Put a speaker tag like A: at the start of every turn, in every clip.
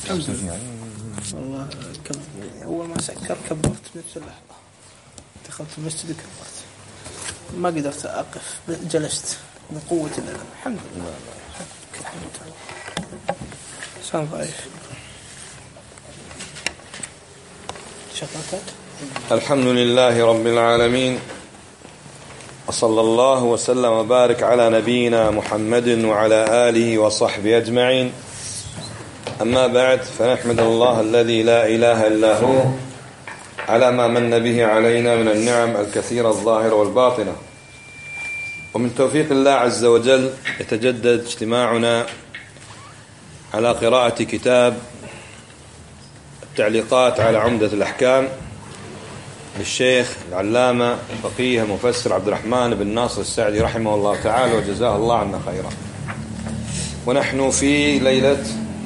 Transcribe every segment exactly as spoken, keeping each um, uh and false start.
A: والله كم أول ما سكر كبرت بنفس اللحظة، دخلت المسجد كبرت، ما قدرت أقف، جلست من قوة الألم. الحمد لله. الحمد لله. سام ضعيف. شكرك.
B: الحمد لله رب العالمين، وصلى الله وسلم وبارك على نبينا محمد وعلى آله وصحبه أجمعين. أما بعد، فنحمد الله الذي لا إله إلا هو على ما من به علينا من النعم الكثيرة الظاهرة والباطنة. ومن توفيق الله عز وجل يتجدد اجتماعنا على قراءة كتاب التعليقات على عمدة الأحكام للشيخ العلامة الفقيه المفسر عبد الرحمن بن ناصر السعدي رحمه الله تعالى وجزاه الله عنا خيرا. ونحن في ليلة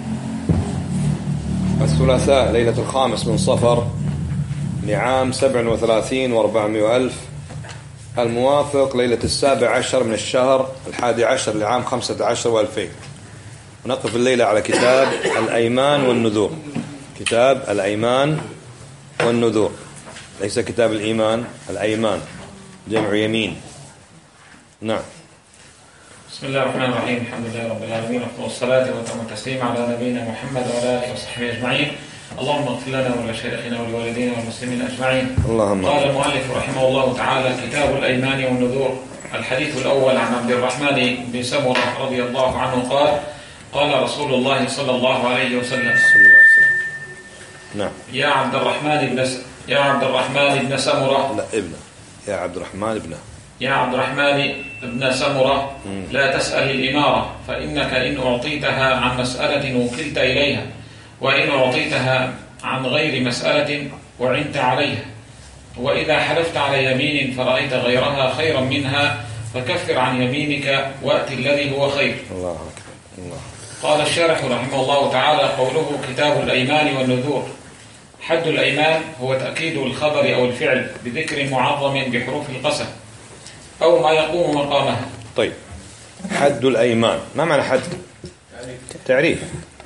B: الثلاثاء، ليلة الخامس من صفر لعام سبع وثلاثين واربعمائة ألف، الموافق ليلة السابع عشر من الشهر الحادي عشر لعام خمسة عشر وألفين. ونقف الليلة على كتاب الأيمان والنذور. كتاب الأيمان والنذور، ليس كتاب الإيمان، الأيمان جمع يمين. نعم.
C: بسم الله الرحمن الرحيم. الحمد لله رب العالمين، والصلاة والسلام والتسليم على نبينا محمد وعلى آله وصحبه أجمعين. اللهم اغفر لنا ولشيخنا ولوالدينا والمسلمين أجمعين.
B: اللهم.
C: قال المؤلف رحمه الله تعالى: كتاب الأيمان والنذور. الحديث الأول عن عبد الرحمن بن سمرة رضي الله عنه قال: قال رسول الله صلى الله عليه وسلم:
B: نعم.
C: يا عبد الرحمن بن س... يا عبد الرحمن بن سمرة.
B: لا ابنه. يا عبد الرحمن ابنه.
C: يا عبد الرحمن بن سمرة، لا تسأل الإمارة، فإنك إن أعطيتها عن مسألة وكلت إليها، وإن أعطيتها عن غير مسألة وعنت عليها. وإذا حلفت على يمين فرأيت غيرها خيرا منها فكفر عن يمينك وأت الذي هو خير.
B: الله أكبر. الله.
C: قال الشارح رحمه الله تعالى: قوله كتاب الأيمان والنذور. حد الأيمان هو تأكيد الخبر أو الفعل بذكر معظم بحروف القسم أو ما يقوم مقامها.
B: طيب، حد الأيمان ما معنى حد؟ تعريف.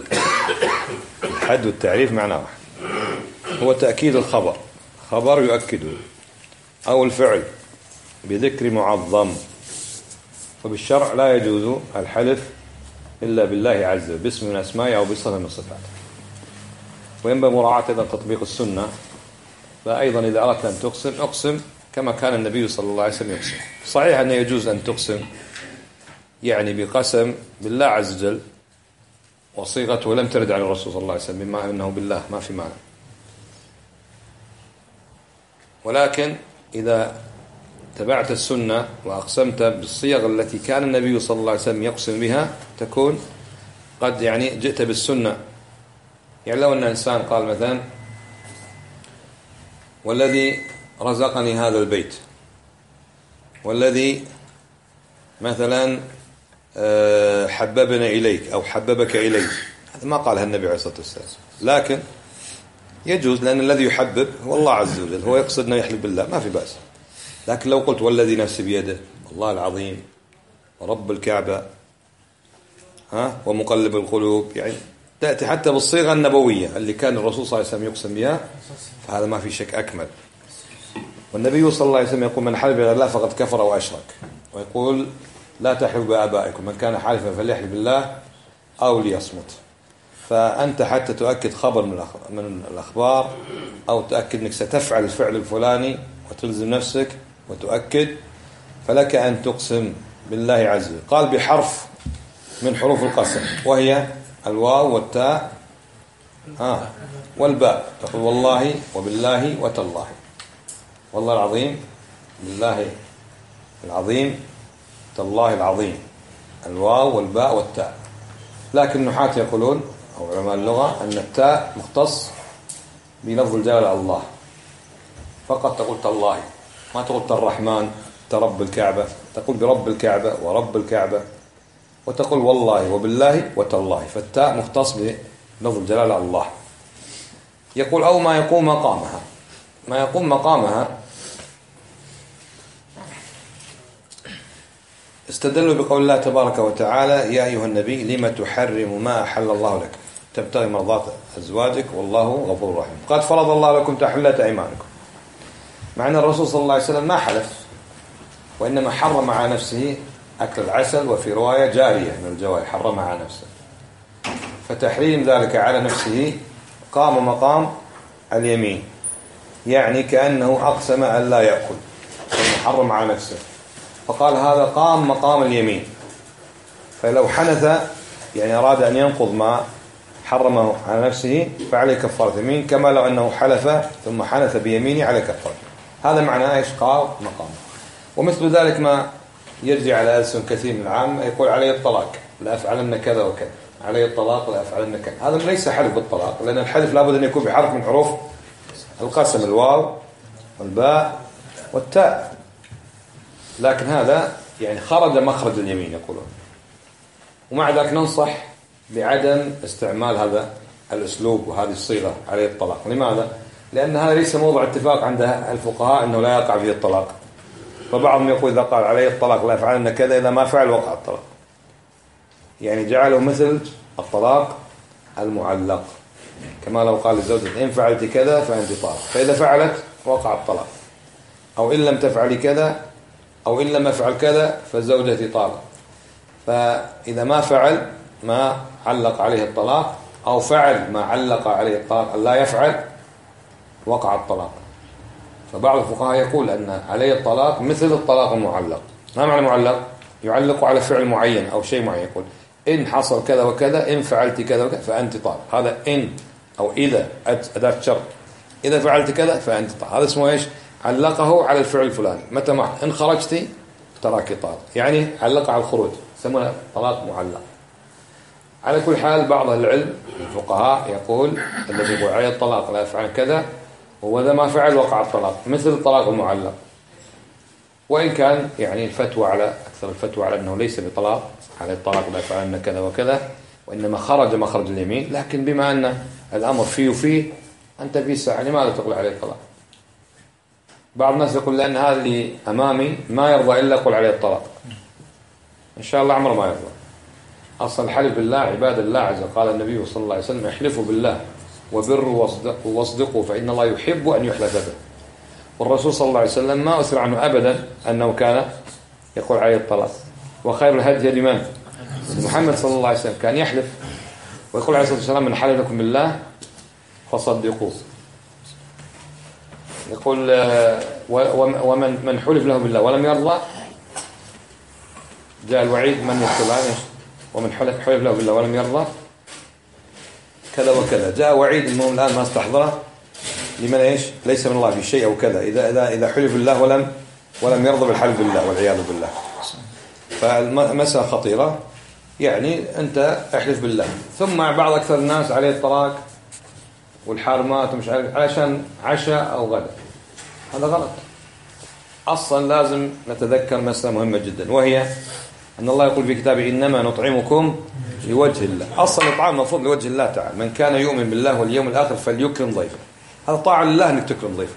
B: حد والتعريف معنى واحد، هو تأكيد الخبر، خبر يؤكده، أو الفعل بذكر معظم. وبالشرع لا يجوز الحلف إلا بالله عز وجل باسم من أسمائه أو بصفة من صفاته. وينبغي مراعاة أيضا تطبيق السنة، فأيضا إذا أردت أن تقسم أقسم كما كان النبي صلى الله عليه وسلم يقسم. صحيح أنه يجوز أن تقسم يعني بقسم بالله عز وجل وصيغته لم ترد عن الرسول صلى الله عليه وسلم بما أنه بالله، ما في معنى. ولكن إذا تبعت السنة وأقسمت بالصيغ التي كان النبي صلى الله عليه وسلم يقسم بها تكون قد يعني جئت بالسنة. يعني لو أن إنسان قال مثلا: والذي رزقني هذا البيت، والذي مثلا حببنا إليك أو حببك إليك، هذا ما قالها النبي عليه الصلاة والسلام، لكن يجوز لأن الذي يحبب هو الله عز وجل، هو يقصد أنه يحلف بالله ما في بأس. لكن لو قلت والذي نفسي بيده، والله العظيم، ورب الكعبة، ها ومقلب القلوب، يعني تأتي حتى بالصيغة النبوية اللي كان الرسول صلى الله عليه وسلم يقسم بها، فهذا ما في شك أكمل. والنبي صلى الله عليه وسلم يقول: من حلف بالله لا فقد كفر وأشرك. ويقول: لا تحلفوا بآبائكم، من كان حالفا فليحلف بالله أو ليصمت. فأنت حتى تؤكد خبر من الأخبار أو تؤكد أنك ستفعل الفعل الفلاني وتلزم نفسك وتؤكد، فلك أن تقسم بالله عز وجل. قال: بحرف من حروف القسم، وهي الواو والتاء ها والباء. تقول: والله وبالله وتالله، والله العظيم، بالله العظيم، تالله العظيم، الواو والباء والتاء. لكن النحاة يقولون أو علماء اللغة أن التاء مختص بلفظ الجلالة الله، فقط تقول تالله، ما تقول الرحمن ترب الكعبة، تقول برب الكعبة ورب الكعبة، وتقول والله وبالله وتالله، فالتاء مختص بلفظ الجلالة الله. يقول: أو ما يقوم مقامها. ما يقوم مقامها استدلوا بقول الله تبارك وتعالى: يا أيها النبي لما تحرم ما أحل الله لك تبتغي مرضات أزواجك والله غفور رحيم. قد فرض الله لكم تحلة أيمانكم. مع أن الرسول صلى الله عليه وسلم ما حلف، وإنما حرم على نفسه أكل العسل، وفي رواية جارية من الجواري حرمها على نفسه، فتحريم ذلك على نفسه قام مقام اليمين، يعني كأنه أقسم أن لا يأكل ومحرم على نفسه، فقال هذا قام مقام اليمين. فلو حنث يعني أراد أن ينقض ما حرمه على نفسه فعليه كفارة يمين، كما لو أنه حلف ثم حنث بيمينه على كفارة. هذا معناه إيش؟ قام مقام. ومثل ذلك ما يجري على ألسن كثير من العام، يقول عليه الطلاق لا أفعلن كذا وكذا، عليه الطلاق لا أفعلن كذا. هذا ليس حلف بالطلاق، لأن الحلف لابد أن يكون بحرف من حروف القسم، الواو والباء والتاء، لكن هذا يعني خرج مخرج اليمين يقولون. ومع ذلك ننصح بعدم استعمال هذا الأسلوب وهذه الصيغة عليه الطلاق. لماذا؟ لأن هذا ليس موضوع اتفاق عند الفقهاء أنه لا يقع فيه الطلاق، فبعضهم يقول إذا قال عليه الطلاق لا يفعلن كذا، إذا ما فعل وقع الطلاق، يعني جعله مثل الطلاق المعلق، كما لو قال لزوجته إن فعلت كذا فأنت طالق، فإذا فعلت وقع الطلاق، أو إن لم تفعلي كذا أو إن لم أفعل كذا فزوجتي طالق. فإذا ما فعل ما علق عليه الطلاق، أو فعل ما علق عليه الطلاق لا يفعل، وقع الطلاق. فبعض الفقهاء يقول أن عليه الطلاق مثل الطلاق المعلق. ما معنى معلق؟ يعلق على فعل معين أو شيء معين، يقول إن حصل كذا وكذا، إن فعلت كذا وكذا فأنت طالق. هذا إن أو إذا أداة شرط، إذا فعلت كذا فأنت طالق. هذا اسمه إيش؟ علقه على الفعل الفلاني. متى ما إن خرجتي تراكي طالق، يعني علق على الخروج، يسمونه طلاق معلق. على كل حال بعض العلم الفقهاء يقول الذي يقول عليه الطلاق لا يفعل كذا، وإذا ما فعل وقع الطلاق، مثل الطلاق المعلق. وإن كان يعني الفتوى على أكثر الفتوى على أنه ليس بطلاق، على الطلاق لا يفعلن كذا وكذا، وإنما خرج مخرج اليمين. لكن بما أن الأمر فيه وفيه، أنت في ساعة لماذا تقول عليه الطلاق؟ بعض الناس يقول لأن هذا اللي أمامي ما يرضى إلا يقول عليه الطلاق، إن شاء الله عمره ما يرضى. أصل الحلف بالله عباد الله عز وجل، قال النبي صلى الله عليه وسلم احلفوا بالله وبروا واصدقوا واصدقوا فإن الله يحب أن يحلف به. والرسول صلى الله عليه وسلم ما أثر عنه أبدا أنه كان يقول عليه الطلاق. وخير الهدي هدي من؟ محمد صلى الله عليه وسلم، كان يحلف ويقول عليه الصلاة والسلام من حلف لكم بالله فصدقوه. يقول ومن من حلف له بالله ولم يرضى، جاء الوعيد من يكتب عنه، ومن حلف حلف له بالله ولم يرضى كذا وكذا. جاء وعيد المهم الآن ما استحضره لمن ايش؟ ليس من الله في شيء او كذا، اذا اذا اذا حلف بالله ولم ولم يرضى بالحلف بالله والعياذ بالله. فالمسألة خطيرة. يعني انت احلف بالله، ثم مع بعض اكثر الناس عليه الطلاق والحارمات ومش عارف علشان عشاء او غدا، هذا غلط. اصلا لازم نتذكر مسألة مهمة جدا، وهي ان الله يقول في كتابه انما نطعمكم لوجه الله. اصلا الطعام المفروض لوجه الله تعالى، من كان يؤمن بالله واليوم الاخر فليكرم ضيفه. هذا طاعة لله انك تكرم ضيفك،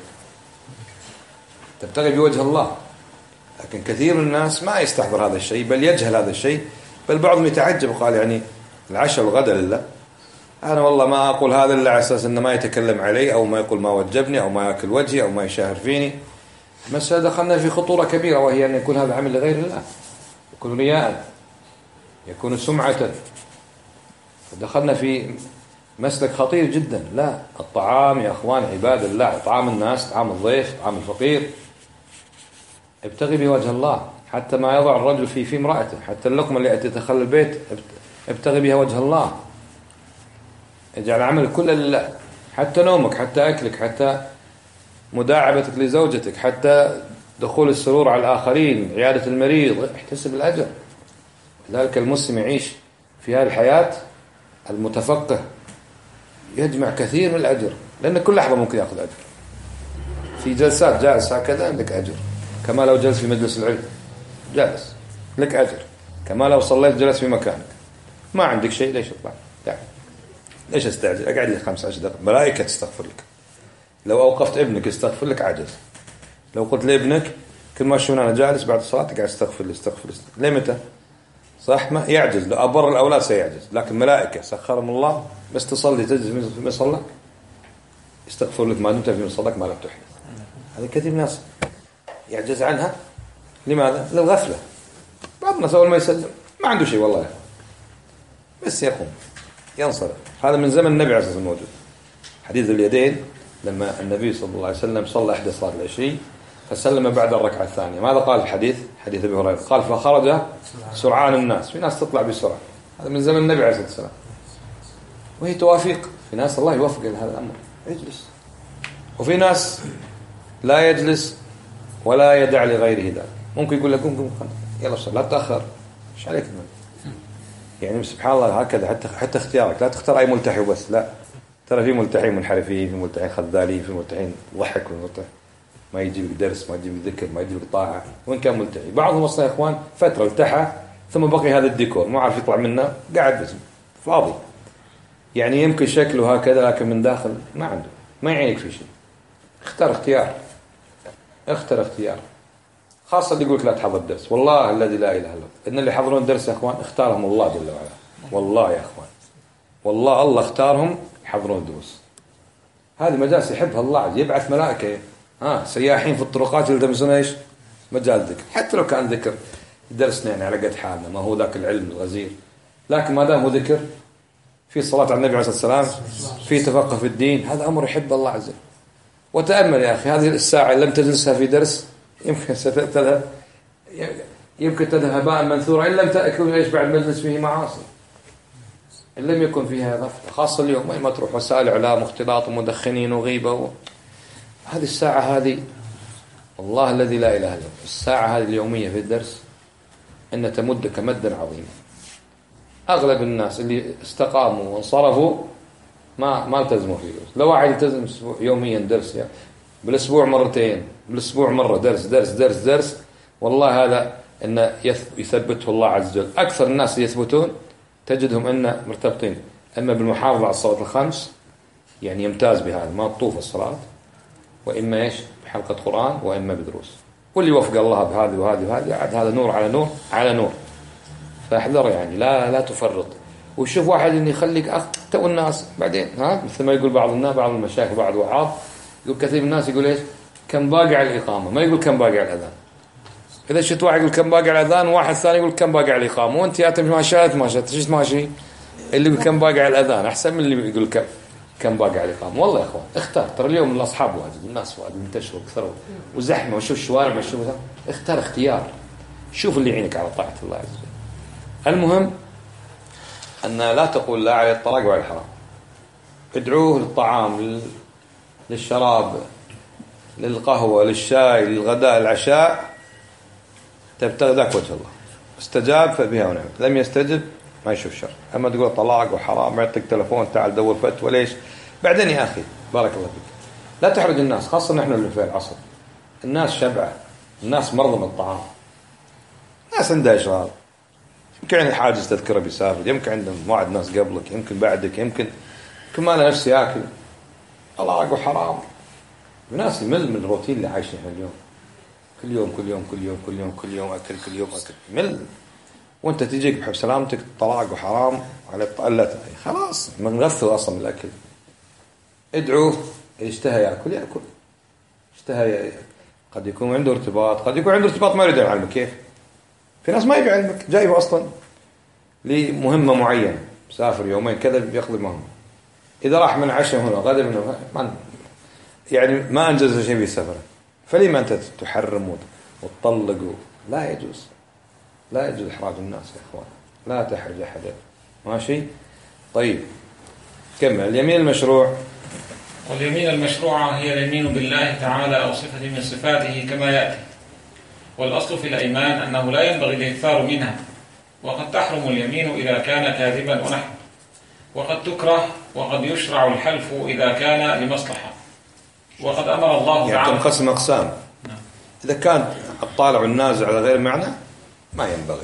B: تبتغي بوجه الله. لكن كثير من الناس ما يستحضر هذا الشيء، بل يجهل هذا الشيء، بل بعضهم يتعجب قال يعني العشاء والغداء لله. انا والله ما اقول هذا الا على اساس انه ما يتكلم علي، او ما يقول ما وجبني، او ما ياكل وجهي، او ما يشاهر فيني. مسألة دخلنا في خطورة كبيرة، وهي ان يكون هذا عمل لغير الله، يكون رياء، يكون سمعة. دخلنا في مسلك خطير جدا. لا، الطعام يا اخوان عباد الله، طعام الناس، طعام الضيف، طعام الفقير، ابتغي بوجه الله. حتى ما يضع الرجل في في امرأته، حتى اللقمة اللي تدخل البيت ابتغي بها وجه الله، اجعل عمل كله لله. حتى نومك، حتى أكلك، حتى مداعبتك لزوجتك، حتى دخول السرور على الآخرين، عيادة المريض، احتسب الأجر. لذلك المسلم يعيش في هذه الحياة المتفقه يجمع كثير من الأجر، لأن كل لحظة ممكن يأخذ أجر. في جلسات جالس هكذا عندك أجر، كما لو جلس في مجلس العلم جالس لك أجر، كما لو صليت جلس في مكانك. ما عندك شيء ليش تطلع؟ يعني ليش استعجل؟ أقعد لي خمس عشر دقائق، ملائكة تستغفر لك. لو أوقفت ابنك يستغفر لك عجز. لو قلت لابنك كل ما شونا أنا جالس بعد الصلاة قاعد استغفر لي استغفر لي، ليه متى؟ صح؟ ما يعجز، لو أبر الأولاد سيعجز، لكن ملائكة سخرهم الله بس تصلي تجلس في مصلك يستغفر لك ما دمت في مصلك ما لم تحدث. هذا كثير ناس يعجز عنها. لماذا؟ للغفلة. بعض الناس أول ما يسلم ما عنده شيء والله، بس يقوم ينصرف. هذا من زمن النبي عليه الصلاة والسلام موجود. حديث اليدين لما النبي صلى الله عليه وسلم صلى إحدى صلاة العشي فسلم بعد الركعة الثانية، ماذا قال الحديث؟ حديث أبي هريرة قال فخرج سرعان الناس، في ناس تطلع بسرعة. هذا من زمن النبي عليه الصلاة والسلام، وهي توافق. في ناس الله يوفق لهذا الأمر يجلس، وفي ناس لا يجلس ولا يدع لغيره ذلك. ممكن يقول لكم قم قم يلا صل لا تأخر، إيش عليك من؟ يعني سبحان الله هكذا. حتى حتى اختيارك لا تختار أي ملتحي وبس، لا، ترى في ملتحين منحرفين، في ملتحين خذالين، في ملتحين ضحك، وملتحين ما يجيب درس، ما يجيب ذكر، ما يجيب طاعة. وين كان ملتحي بعضهم أصلا يا إخوان فترة التحى ثم بقي هذا الديكور ما عارف يطلع منه، قاعد بس فاضي. يعني يمكن شكله هكذا لكن من داخل ما عنده، ما يعينك في شيء. اختار اختيار، اختار اختيار، خاصة اللي يقولك لا تحضر الدرس. والله الذي لا إله إلا هو إن اللي يحضرون الدرس يا إخوان اختارهم الله جل وعلا. والله يا إخوان والله الله اختارهم يحضرون الدروس. هذه مجالس يحبها الله عز يبعث ملائكة ها سياحين في الطرقات يلتمسون ايش؟ مجال ذكر. حتى لو كان ذكر درسنا يعني على قد حالنا، ما هو ذاك العلم الغزير، لكن ما دام هو ذكر في صلاة على النبي عليه الصلاة والسلام، في تفقه في الدين، هذا أمر يحب الله عز وجل. وتأمل يا أخي هذه الساعة لم تجلسها في درس يمكن ستذهب، يمكن تذهب هباء منثورا إن لم تأكل ايش بعد مجلس فيه معاصي، إن لم يكن فيها غفلة. خاصة اليوم وين ما تروح وسائل إعلام واختلاط ومدخنين وغيبة و... هذه الساعة هذه والله الذي لا إله إلا هو، الساعة هذه اليومية في الدرس أن تمدك مدا عظيما. أغلب الناس اللي استقاموا وانصرفوا ما ما التزموا في درس. لو واحد يلتزم يوميا درس يعني بالأسبوع مرتين، بالأسبوع مرة درس درس درس درس، والله هذا أن يثبته الله عز وجل. أكثر الناس يثبتون تجدهم أن مرتبطين أما بالمحافظة على الصلاة الخمس، يعني يمتاز بهذا ما تطوف الصلاة، وإما إيش بحلقة قرآن، وإما بدروس. واللي يوفق الله بهذه وهذه وهذه عاد هذا نور على نور على نور. فاحذر يعني لا لا تفرط. وشوف واحد إن يخليك أخ تو الناس بعدين ها مثل ما يقول بعض الناس بعض المشايخ بعض وعاظ يقول كثير من الناس يقول إيش كم باقي على الإقامة، ما يقول كم باقي على الأذان. إذا شفت واحد يقول كم باقي على الأذان وواحد ثاني يقول كم باقي على الإقامة، وأنت يا تمشي ما شاءت ما شاءت شفت ماشي اللي يقول كم باقي على الأذان أحسن من اللي يقول كم كم باقي على الإقامة. والله يا إخوان اختار، ترى اليوم الأصحاب واجد الناس واجد منتشروا كثروا وزحمة وشوف الشوارع وشوف اختار اختيار، شوف اللي يعينك على طاعة الله عز وجل. المهم أن لا تقول لا على الطلاق وعلى الحرام، ادعوه للطعام للشراب للقهوة للشاي للغداء للعشاء، تبتغي ذاك وجه الله. استجاب فبها ونعمت، لم يستجب ما يشوف شر. أما تقول طلاق وحرام يعطيك تلفون تعال دور فتوى ليش بعدين يا أخي بارك الله فيك لا تحرج الناس، خاصة نحن اللي في العصر الناس شبعة، الناس مرضى من الطعام، الناس عندها إشغال، يمكن عند حاجز تذكره بيسافر، يمكن عندهم موعد ناس قبلك، يمكن بعدك، يمكن يمكن ما له نفس ياكل طلاق وحرام. الناس يمل من الروتين اللي عايشين احنا اليوم، كل يوم كل يوم كل يوم كل يوم كل يوم أكل كل يوم أكل مل، وانت تجيك بحب سلامتك طلاق وحرام على الطلة خلاص منغثل أصلا من الأكل. ادعوه اشتهى يأكل يأكل اشتهى يأكل. قد يكون عنده ارتباط، قد يكون عنده ارتباط ما يريد يعلمك. كيف في ناس ما يبي يعلمك جايبه أصلا لمهمة معينة مسافر يومين كذا بيقضي مهمة، إذا راح من عشاء هنا غدا من هنا يعني ما أنجز شيء بالسفر، فلما أنت تحرم وتطلق؟ لا يجوز لا يجوز إحراج الناس يا إخوان، لا تحرج أحدا ماشي. طيب كمل. اليمين المشروع،
C: واليمين المشروعة هي اليمين بالله تعالى أو صفة من صفاته كما يأتي. والأصل في الأيمان أنه لا ينبغي الإكثار منها، وقد تحرم اليمين إذا كان كاذبا ونحو، وقد تكره، وقد يشرع الحلف إذا كان لمصلحة. وقد أمر الله
B: يعني
C: تعالى
B: تنقسم أقسام. إذا كان الطالع والنازع على غير معنى ما ينبغي،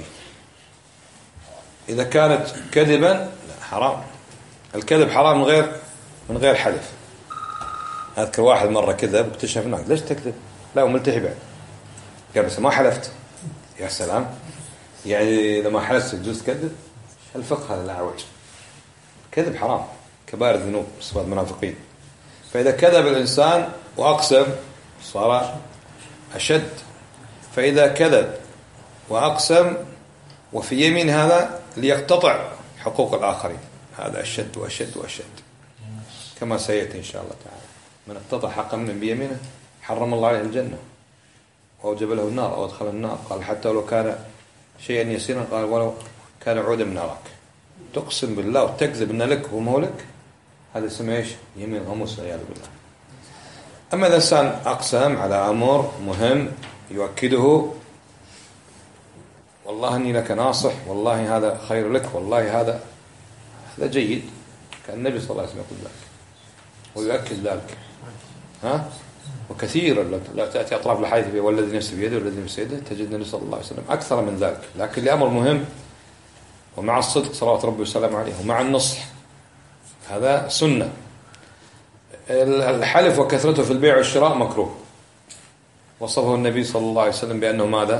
B: إذا كانت كذبا لا حرام. الكذب حرام من غير من غير حلف. أذكر واحد مرة كذب واكتشف هناك ليش تكذب؟ لا وملتحي بعد قال بس ما حلفت. يا سلام يعني لما حلفت تجوز تكذب؟ الفقه هذا لا عوج. كذب حرام، كبائر الذنوب، صفات المنافقين. فإذا كذب الإنسان وأقسم صار أشد. فإذا كذب وأقسم وفي يمين هذا ليقتطع حقوق الآخرين، هذا أشد وأشد وأشد، كما سيأتي إن شاء الله تعالى. من اقتطع حقا من بيمينه حرم الله عليه الجنة وأوجب له النار أو أدخل النار. قال حتى لو كان شيئا يسيرا، قال ولو كان عودا من أراك. تقسم بالله وتكذب أن لك ومولك، هذا اسمه إيش؟ يمين غموس والعياذ بالله. أما إذا إنسان أقسم على أمر مهم يؤكده، والله أني لك ناصح، والله هذا خير لك، والله هذا هذا جيد، كان النبي صلى الله عليه وسلم يقول ذلك ويؤكد ذلك. ها؟ وكثيرا لا تأتي أطراف الحديث والذي نفسي بيده والذي نفسي بيده، تجد النبي صلى الله عليه وسلم أكثر من ذلك. لكن لأمر مهم ومع الصدق صلوات ربي وسلام عليه ومع النصح، هذا سنة. الحلف وكثرته في البيع والشراء مكروه، وصفه النبي صلى الله عليه وسلم بأنه ماذا؟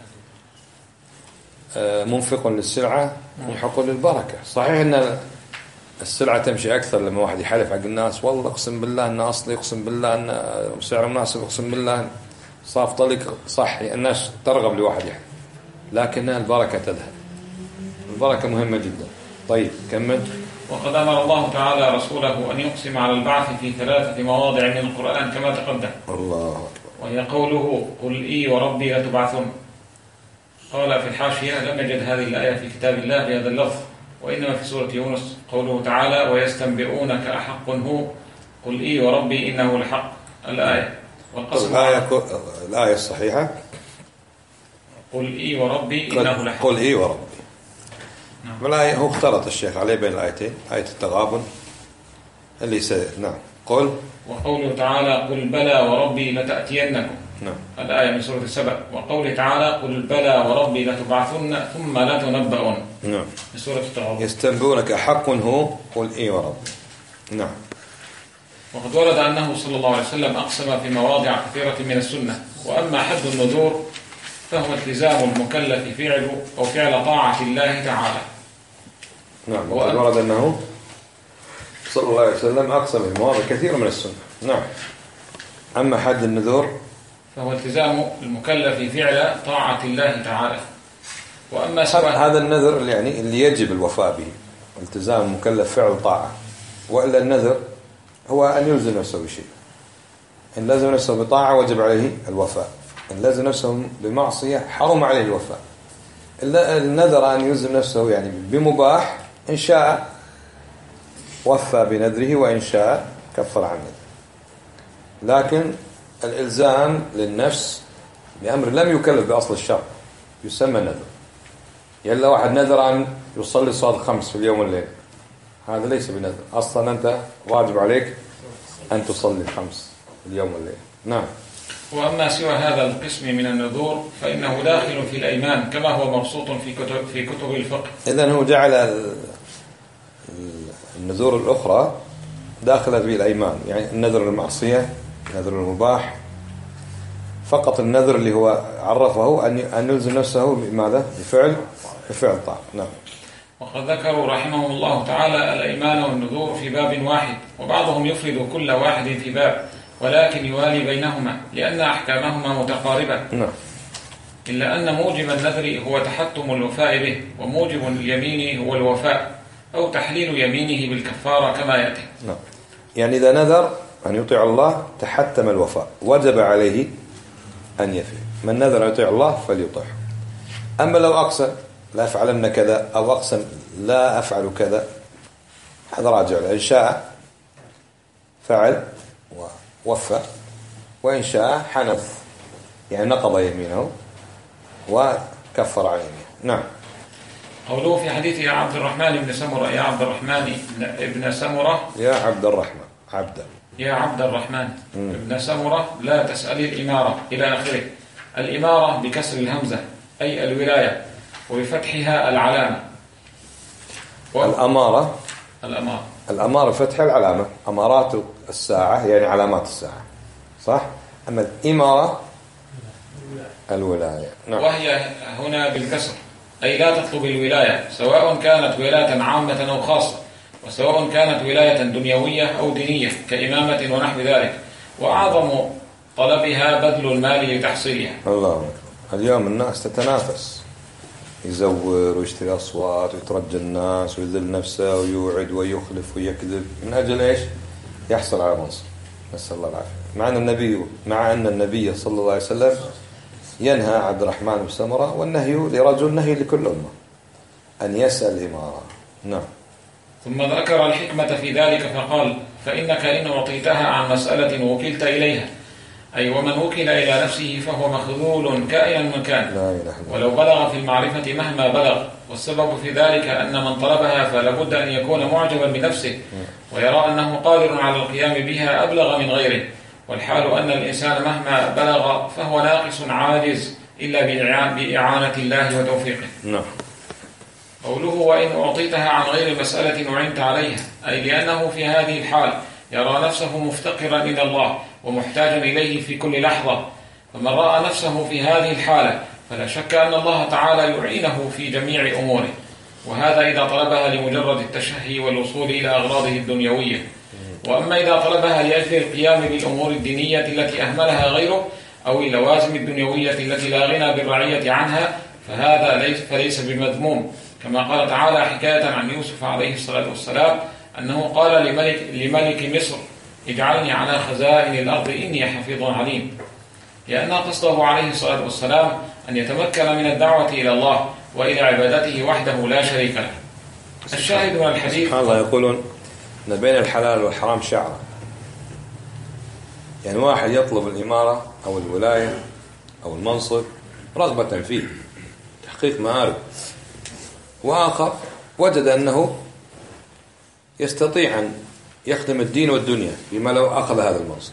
B: منفق للسلعة محق للبركة. صحيح أن السلعة تمشي أكثر لما واحد يحلف حق الناس، والله أقسم بالله أن أصلي، أقسم بالله أن سعر مناسب، أقسم بالله صاف طلق، صح الناس ترغب لواحد يحلف، لكن البركة تذهب. البركة مهمة جدا. طيب كمل.
C: وقد أمر الله تعالى رسوله أن يقسم على البعث في ثلاثة مواضع من القرآن كما تقدم.
B: الله أكبر.
C: وهي قوله قل إي وربي لتبعثن. قال في الحاشية لم يجد هذه الآية في كتاب الله بهذا اللفظ، وإنما في سورة يونس قوله تعالى ويستنبئونك أحق هو قل إي وربي إنه لحق، الآية. والقسم
B: الآية, الآية الصحيحة
C: قل إي وربي إنه لحق.
B: قل إي وربي. نعم. والآية هو اختلط الشيخ عليه بين الآيتين، آية التغابن اللي سيد. نعم. قل.
C: وقوله تعالى قل بلى وربي لتأتينكم.
B: نعم.
C: الآية من سورة السبأ. وقوله تعالى قل بلى وربي لتبعثن ثم لتنبؤن.
B: نعم.
C: من سورة التغابن.
B: يستنبئونك أحق هو قل إي وربي. نعم.
C: وقد ورد أنه صلى الله عليه وسلم أقسم في مواضع كثيرة من السنة. وأما حد النذور فهو التزام المكلف فعل أو فعل طاعة الله تعالى.
B: نعم. وقد ورد أنه صلى الله عليه وسلم أقسم في مواضع كثيرة من السنة. نعم. أما حد النذور
C: فهو التزام المكلف فعل طاعة الله تعالى. وأما سوى
B: هذا النذر يعني اللي يجب الوفاء به، التزام المكلف فعل طاعة. وإلا النذر هو أن يلزم نفسه بشيء. إن لزم نفسه بطاعة وجب عليه الوفاء، إن لزم نفسه بمعصية حرم عليه الوفاء. النذر أن يلزم نفسه يعني بمباح، إن شاء وفى بنذره وإن شاء كفر عن نذره. لكن الإلزام للنفس بأمر لم يكلف بأصل الشرع يسمى نذر. يلا واحد نذر أن يصلي صلاة خمس في اليوم والليل، هذا ليس بنذر، أصلا أنت واجب عليك أن تصلي الخمس في اليوم والليل. نعم.
C: وأما سوى هذا القسم من النذور فإنه داخل في الأيمان كما هو مبسوط في كتب, في كتب الفقه.
B: إذن هو جعل النذور الأخرى داخلة في الأيمان، يعني النذر المعصية، نذر المباح. فقط النذر اللي هو عرفه أن يلزم نفسه بماذا؟ بفعل بفعل طاعة. نعم.
C: وقد ذكروا رحمهم الله تعالى الأيمان والنذور في باب واحد، وبعضهم يفرد كل واحد في باب ولكن يوالي بينهما لأن أحكامهما متقاربة.
B: نعم.
C: إلا أن موجب النذر هو تحتم الوفاء به، وموجب اليمين هو الوفاء أو تحليل يمينه بالكفارة كما يأتي.
B: نعم. يعني إذا نذر أن يطيع الله تحتم الوفاء، وجب عليه أن يفي. من نذر أن يطيع الله فليطيع. أما لو أقسم لا أفعلن كذا أو أقسم لا أفعل كذا، هذا راجع له. إن شاء فعل ووفى، وإن شاء حنث يعني نقض يمينه وكفر عن يمينه. نعم.
C: قوله في حديث يا عبد الرحمن بن سمرة يا عبد الرحمن ابن سمرة
B: يا عبد الرحمن عبدا
C: يا عبد الرحمن ابن سمرة لا تسأل الإمارة إلى آخره. الإمارة بكسر الهمزة أي الولاية، وبفتحها العلامة.
B: الأمارة
C: الأمارة
B: الأمارة فتح العلامة، أمارات الساعة يعني علامات الساعة، صح؟ أما الإمارة الولاية. نعم.
C: وهي هنا بالكسر أي لا تطلب الولاية، سواء كانت ولاية عامة أو خاصة، وسواء كانت ولاية دنيوية أو دينية كإمامة ونحو ذلك، وأعظم طلبها بذل المال لتحصيلها.
B: الله أكبر. اليوم الناس تتنافس، يزور ويشتري أصوات ويترجى الناس ويذل نفسه ويوعد ويخلف ويكذب من أجل إيش؟ يحصل على منصب، نسأل الله العافية. مع أن النبي مع أن النبي صلى الله عليه وسلم ينهى عبد الرحمن بن سمرة، والنهي لرجل نهي لكل أمة أن يسأل الإمارة. نعم.
C: ثم ذكر الحكمة في ذلك فقال: فإنك إن أعطيتها عن مسألة وكلت إليها، أي ومن وكل إلى نفسه فهو مخذول كائنا من كان، ولو بلغ في المعرفة مهما بلغ. والسبب في ذلك أن من طلبها فلابد أن يكون معجبا بنفسه ويرى أنه قادر على القيام بها أبلغ من غيره، والحال أن الإنسان مهما بلغ فهو ناقص عاجز إلا بإعانة الله وتوفيقه.
B: نعم.
C: قوله: وإن أعطيتها عن غير مسألة أعنت عليها، أي لأنه في هذه الحال يرى نفسه مفتقرا إلى الله ومحتاجا إليه في كل لحظة. فمن رأى نفسه في هذه الحالة فلا شك أن الله تعالى يعينه في جميع أموره، وهذا إذا طلبها لمجرد التشهي والوصول إلى أغراضه الدنيوية. وأما إذا طلبها لأجل القيام بالأمور الدينية التي أهملها غيره أو اللوازم الدنيوية التي لا غنى بالرعية عنها فهذا ليس فليس بمذموم، كما قال تعالى حكاية عن يوسف عليه الصلاة والسلام أنه قال لملك, لملك مصر: اجعلني على خزائن الأرض إني حفيظ عليم، لأن قصده عليه الصلاة والسلام أن يتمكن من الدعوة إلى الله وإلى عبادته وحده لا شريك له. الشاهد من الحديث:
B: سبحان الله، يقولون أن بين الحلال والحرام شعرة. يعني واحد يطلب الإمارة أو الولاية أو المنصب رغبة فيه تحقيق مآرب، وآخر وجد أنه يستطيع أن يخدم الدين والدنيا بما لو أخذ هذا المنصب.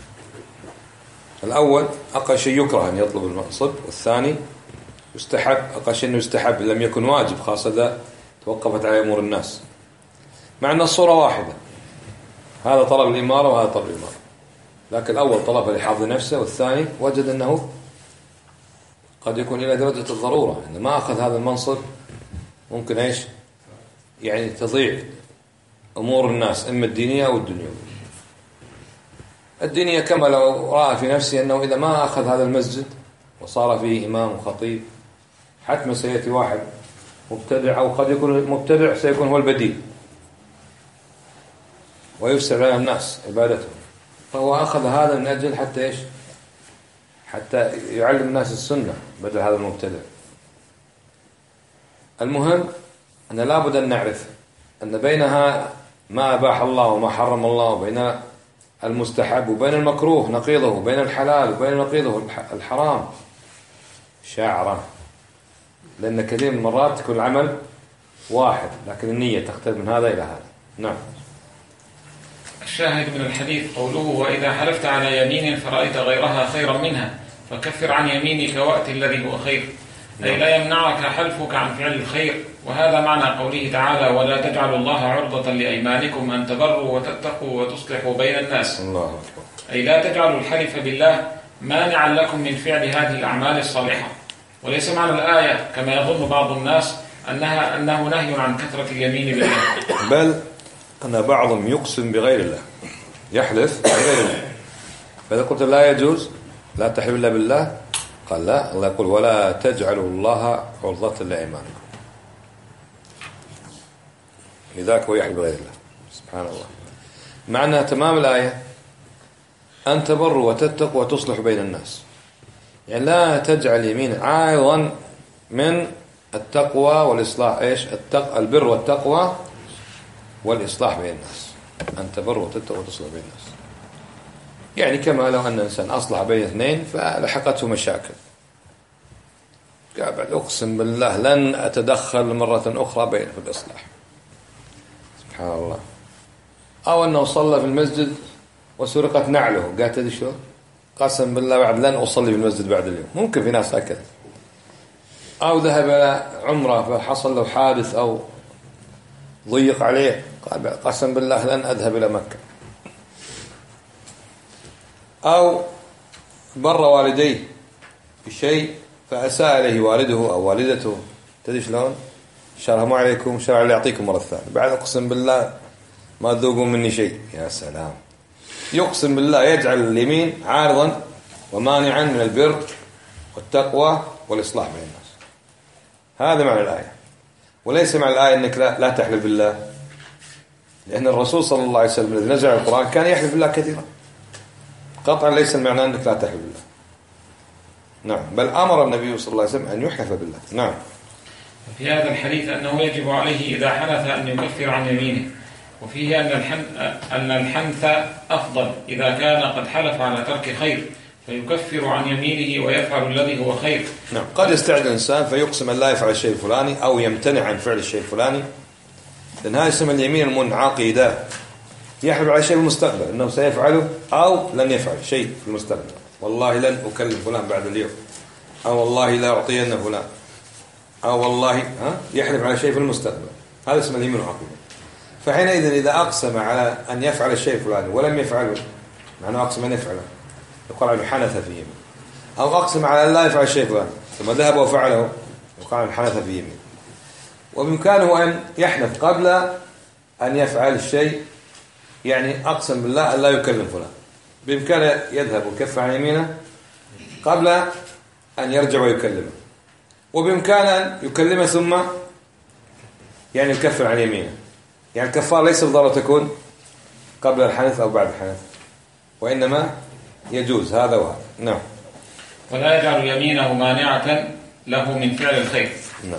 B: الأول أقل شيء يكره أن يطلب المنصب، والثاني يستحب، أقل شيء أنه يستحب لم يكن واجب، خاصة إذا توقفت على أمور الناس، مع أن الصورة واحدة، هذا طلب الإمارة وهذا طلب الإمارة، لكن الأول طلبها لحفظ نفسه، والثاني وجد أنه قد يكون إلى درجة الضرورة، أن ما أخذ هذا المنصب ممكن إيش يعني تضيع أمور الناس، إما الدينية أو الدنيوية. الدينية كما لو رأى في نفسه أنه إذا ما أخذ هذا المسجد وصار فيه إمام وخطيب حتما سيأتي واحد مبتدع، أو قد يكون مبتدع سيكون هو البديل ويفسد على الناس عبادتهم، فهو أخذ هذا من أجل حتى إيش حتى يعلم الناس السنة بدل هذا المبتدع. المهم أن لابد أن نعرف أن بينها ما أباح الله وما حرم الله، وبين المستحب وبين المكروه نقيضه، وبين الحلال وبين نقيضه الحرام شاعرة، لأن كثير من المرات تكون العمل واحد لكن النية تختلف من هذا إلى هذا. نعم.
C: الشاهد من الحديث قوله: وإذا حلفت على يمين فرأيت غيرها خيرا منها فكفر عن يمينك وأت الذي هو خير، أي لا يمنعك حلفك عن فعل الخير. وهذا معنى قوله تعالى: ولا تجعلوا الله عرضة لأيمانكم أن تبروا وتتقوا وتصلحوا بين الناس.
B: الله أكبر.
C: أي لا تجعلوا الحلف بالله مانعا لكم من فعل هذه الأعمال الصالحة. وليس معنى الآية كما يظن بعض الناس أنها أنه نهي عن كثرة اليمين بالله،
B: بل أن بعضهم يقسم بغير الله، يحلف بغير الله. فإذا قلت لا يجوز لا تحلف إلا بالله، قال لا، الله يقول: ولا تجعلوا الله عرضة لأيمانكم، لذلك هو يحلف بغير الله. سبحان الله. معنى تمام الآية أن تبروا وتتقوا وتصلحوا بين الناس، يعني لا تجعل يمين عارضا من التقوى والإصلاح. إيش التق... البر والتقوى والإصلاح بين الناس، أن تبروا وتتقوا وتصلحوا بين الناس. يعني كما لو أن إنسان أصلح بين اثنين فلحقته مشاكل، قال بعد أقسم بالله لن أتدخل مرة أخرى بين في الإصلاح. سبحان الله. أو أنه صلى في المسجد وسرقت نعله، قالت هذه شو قسم بالله بعد لن أصلي في المسجد بعد اليوم. ممكن في ناس هكذا. أو ذهب إلى عمرة فحصل له حادث أو ضيق عليه، قال قسم بالله لن أذهب إلى مكة. أو بر والديه بشيء فأساء إليه والده أو والدته تدري شلون؟ شرهم عليكم شرع اللي يعطيكم مرة ثانية، بعد أقسم بالله ما تذوقون مني شيء. يا سلام، يقسم بالله يجعل اليمين عارضا ومانعا من البر والتقوى والإصلاح بين الناس. هذا معنى الآية، وليس معنى الآية أنك لا, لا تحلف بالله، لأن الرسول صلى الله عليه وسلم الذي نزل القرآن كان يحلف بالله كثيرا، قطعا ليس المعنى أنك لا تحلف بالله. نعم، بل أمر النبي صلى الله عليه وسلم أن يحلف بالله. نعم.
C: في هذا الحديث أنه يجب عليه إذا حلف أن يكفر عن يمينه، وفيه أن الحنث, أن الحنث أفضل إذا كان قد حلف على ترك خير فيكفر عن يمينه ويفعل الذي هو خير.
B: نعم، قد يستعجل الإنسان فيقسم أن لا يفعل الشيء الفلاني أو يمتنع عن فعل الشيء الفلاني، لأن هذا اسم اليمين المنعقدة، يحلف على شيء في المستقبل أنه سيفعله أو لن يفعل شيء في المستقبل. والله لن أكلم فلان بعد اليوم، أو والله لا أعطينا فلان، أو والله ها يحلف على شيء في المستقبل، هذا اسم اليمين المنعقدة. فحينئذ إذا أقسم على أن يفعل الشيء الفلاني ولم يفعله، معناه أقسم أن يفعله، يقال عنه حنث في يمين. أو أقسم على أن لا يفعل الشيء الفلاني ثم ذهب وفعله، يقال عنه حنث في يمين. وبإمكانه أن يحنث قبل أن يفعل الشيء، يعني أقسم بالله أن لا يكلم فلان، بإمكانه يذهب ويكفر عن يمينه قبل أن يرجع ويكلمه، وبإمكانه أن يكلمه ثم يعني يكفر عن يمينه. يعني الكفار ليس بالضرورة تكون قبل الحنث أو بعد الحنث، وإنما يجوز هذا وهذا. نعم.
C: ولا يجعل يمينه مانعة له من فعل الخير.
B: نعم.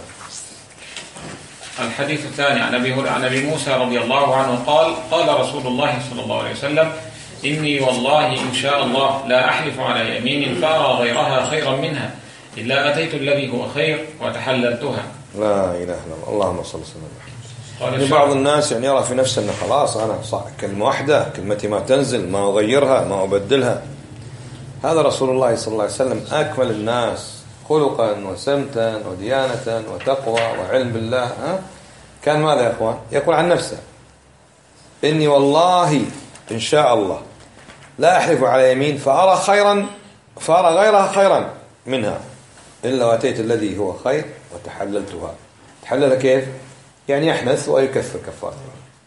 C: الحديث الثاني عن أبي عن أبي موسى رضي الله عنه قال: قال رسول الله صلى الله عليه وسلم: إني والله إن شاء الله لا أحلف على يمين فأرى غيرها خيرا منها إلا أتيت الذي هو خير وتحللتها.
B: لا إله إلا الله. اللهم صل وسلم على محمد. بعض الناس يعني يرى في نفسه أنه خلاص أنا صح كلمة واحدة، كلمتي ما تنزل، ما أغيرها، ما أبدلها. هذا رسول الله صلى الله عليه وسلم أكمل الناس خلقا وسمتا وديانة وتقوى وعلم بالله. ها؟ كان ماذا يا أخوان؟ يقول عن نفسه: إني والله إن شاء الله لا أحلف على يمين فأرى خيرا فأرى غيرها خيرا منها إلا وأتيت الذي هو خير وتحللتها. تحلل كيف؟ يعني يحنث ويكفر كفارة.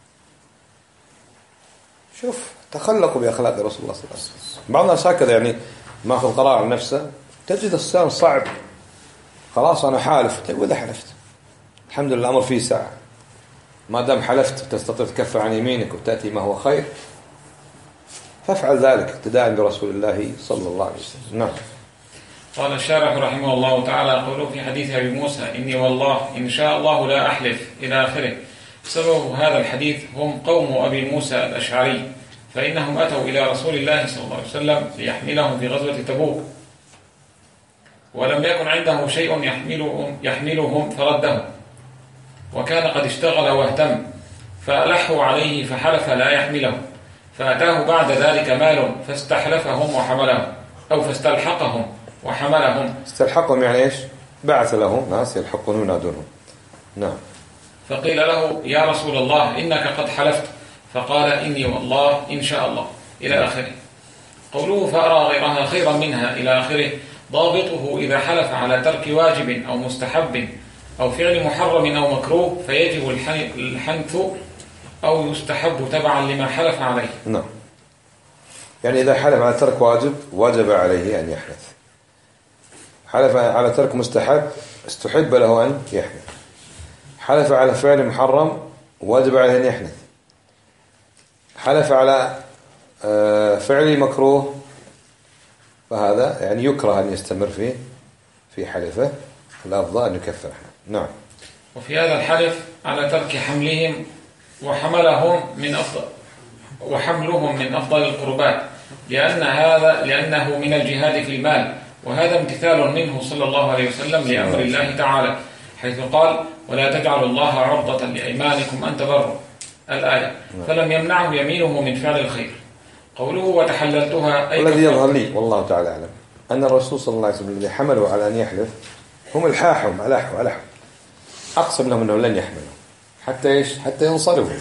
B: شوف تخلقوا بأخلاق رسول الله صلى الله عليه وسلم. بعض الناس هكذا يعني ماخذ قرار عن نفسه، تجد السلام صعب، خلاص أنا حالف. طيب وإذا حلفت؟ الحمد لله الأمر فيه ساعة، ما دام حلفت تستطيع تكفر عن يمينك وتأتي ما هو خير فافعل ذلك اقتداء برسول الله صلى الله عليه وسلم. نعم.
C: قال الشارح رحمه الله تعالى: قوله في حديث أبي موسى إني والله إن شاء الله لا أحلف إلى آخره. سبب هذا الحديث هم قوم أبي موسى الأشعري، فإنهم أتوا إلى رسول الله صلى الله عليه وسلم ليحملهم في غزوة تبوك، ولم يكن عنده شيء يحملهم, يحملهم فردهم، وكان قد اشتغل واهتم، فألحوا عليه فحلف لا يحملهم، فأتاه بعد ذلك مال فاستحلفهم وحملهم، أو فاستلحقهم وحملهم.
B: استلحقهم يعني إيش؟ بعث لهم ناس يلحقون وينادونهم. نعم.
C: فقيل له: يا رسول الله إنك قد حلفت، فقال: إني والله إن شاء الله إلى آخره. قوله فأرى غيرها خيرا منها إلى آخره ضابطه إذا حلف على ترك واجب أو مستحب أو فعل محرم أو مكروه فيجب الحنث أو يستحب تبعا لما حلف عليه.
B: نعم. يعني إذا حلف على ترك واجب وجب عليه أن يحنث، حلف على ترك مستحب استحب له أن يحنث، حلف على فعل محرم وجب عليه أن يحنث، حلف على فعل مكروه فهذا يعني يكره أن يستمر فيه في حلفه، الأفضل أن يكفر. نعم.
C: وفي هذا الحلف على ترك حملهم وحملهم من أفضل وحملهم من أفضل القربات، لأن هذا لأنه من الجهاد في المال، وهذا امتثال منه صلى الله عليه وسلم لأمر الله تعالى، حيث قال: ولا تجعلوا الله عرضة لأيمانكم أن تبروا الآية، فلم يمنعه يمينه من فعل الخير. قوله وتحللتها أي
B: والذي يظهر لي والله تعالى أعلم أن الرسول صلى الله عليه وسلم الذي حملوا على أن يحلف هم الحاحهم ألحوا ألحوا أقسم لهم أنه لن يحملوا حتى إيش؟ حتى ينصرفوا،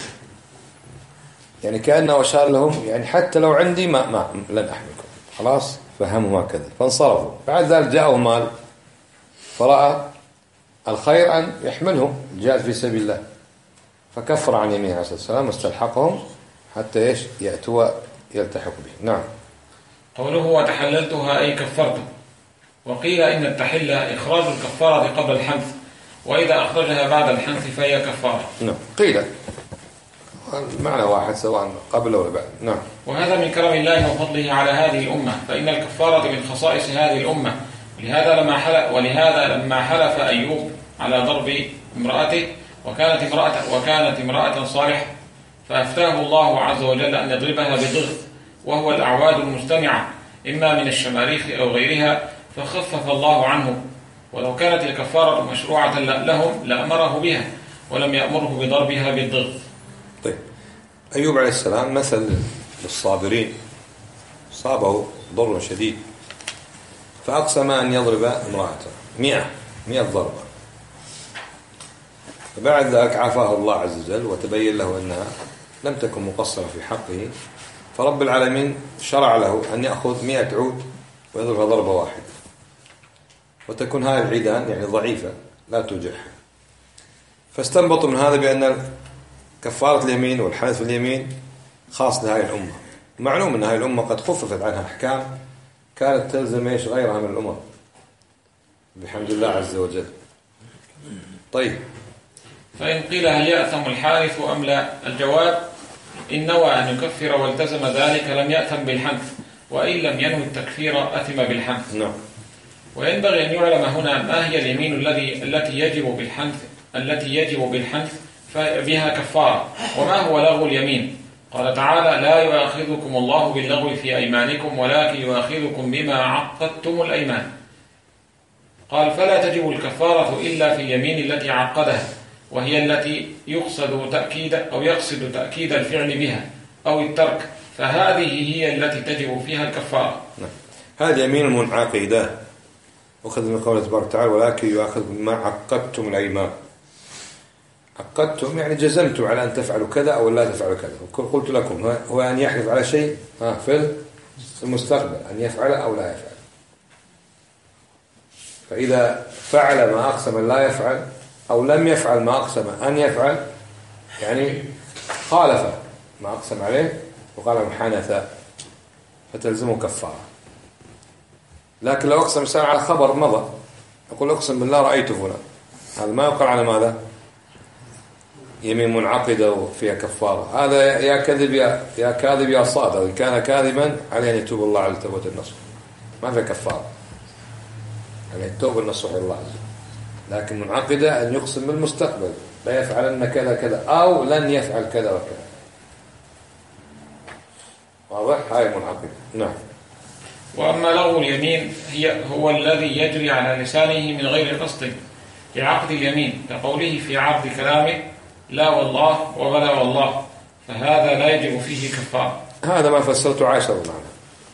B: يعني كأنه أشار لهم يعني حتى لو عندي ما, ما لن أحملكم، خلاص فهموا هكذا فانصرفوا. بعد ذلك جاءوا مال فرأى الخير أن يحملهم جاهد في سبيل الله، فكفر عن يمينه عليه الصلاة والسلام واستلحقهم حتى إيش يأتوا يلتحق به. نعم.
C: قوله وتحللتها أي كفرت. وقيل إن التحلة إخراج الكفارة قبل الحنث، وإذا أخرجها بعد الحنث فهي كفارة.
B: نعم. قيل المعنى واحد سواء قبل ولا بعد. نعم.
C: وهذا من كرم الله وفضله على هذه الأمة، فإن الكفارة من خصائص هذه الأمة، ولهذا لما حلف ولهذا لما حلف أيوب على ضرب امرأته وكانت امرأة وكانت امرأة صالحة، فأفتاه الله عز وجل أن يضربها بضغط وهو الأعواد المجتمعة إما من الشماريخ أو غيرها، فخفف الله عنه. ولو كانت الكفارة مشروعة لهم لأمره بها ولم يأمره بضربها بالضغط.
B: طيب، أيوب عليه السلام مثل للصابرين، صابه ضر شديد فأقسم أن يضرب امرأته مئة مئة ضربة، فبعد ذلك عافاه الله عز وجل وتبين له أنها لم تكن مقصرة في حقه، فرب العالمين شرع له أن يأخذ مئة عود ويضربها ضربة واحدة، وتكون هذه العيدان يعني ضعيفة لا توجح. فاستنبطوا من هذا بأن كفارة اليمين والحنث في اليمين خاص لهذه الأمة. معلوم أن هذه الأمة قد خففت عنها أحكام كانت تلزم إيش غيرها من الأمم بحمد الله عز وجل. طيب،
C: فإن قيل هل يأثم الحارث أم لا؟ الجواب: إن نوى أن يكفر والتزم ذلك لم يأثم بالحنث، وإن لم ينوي التكفير أثم بالحنث.
B: نعم.
C: وينبغي أن يعلم هنا ما هي اليمين الذي التي يجب بالحنث التي يجب بالحنث بها كفارة، وما هو لغو اليمين. قال تعالى: لا يؤاخذكم الله باللغو في أيمانكم ولكن يؤاخذكم بما عقدتم الأيمان. قال: فلا تجب الكفارة إلا في اليمين التي عقدها، وهي التي يقصد تأكيد أو يقصد تأكيد الفعل بها أو الترك، فهذه هي التي تجب فيها الكفارة.
B: نعم. هذه يمين المنعقدة، وخذ من قوله تبارك وتعالى: ولكن يؤاخذكم بما عقدتم الأيمان. عقدتم يعني جزمتم على أن تفعلوا كذا أو لا تفعلوا كذا. قلت لكم هو أن يحلف على شيء في المستقبل أن يفعل أو لا يفعل، فإذا فعل ما أقسم أن لا يفعل أو لم يفعل ما أقسم أن يفعل يعني خالف ما أقسم عليه وقال محانثة، فتلزمه كفارة. لكن لو أقسم الإنسان على خبر مضى، يقول أقسم بالله رأيت فلان، هذا ما يقال على ماذا؟ يمين منعقدة وفيها كفارة. هذا يا كذب يا يا كاذب يا صادق، إن كان كاذبا عليه أن يتوب الله على توبة النصوح، ما في كفارة، يعني التوبة النصوح الله عز وجل. لكن منعقدة أن يقسم بالمستقبل لا يفعلن كذا كذا أو لن يفعل كذا وكذا. واضح؟ هاي منعقدة. نعم.
C: وأما لغو اليمين هي هو الذي يجري على لسانه من غير قصد لعقد اليمين، كقوله في عرض كلامه: لا والله وبلا والله، فهذا لا يجب فيه كفارة.
B: هذا ما فسرته عائشة رضي الله عنها.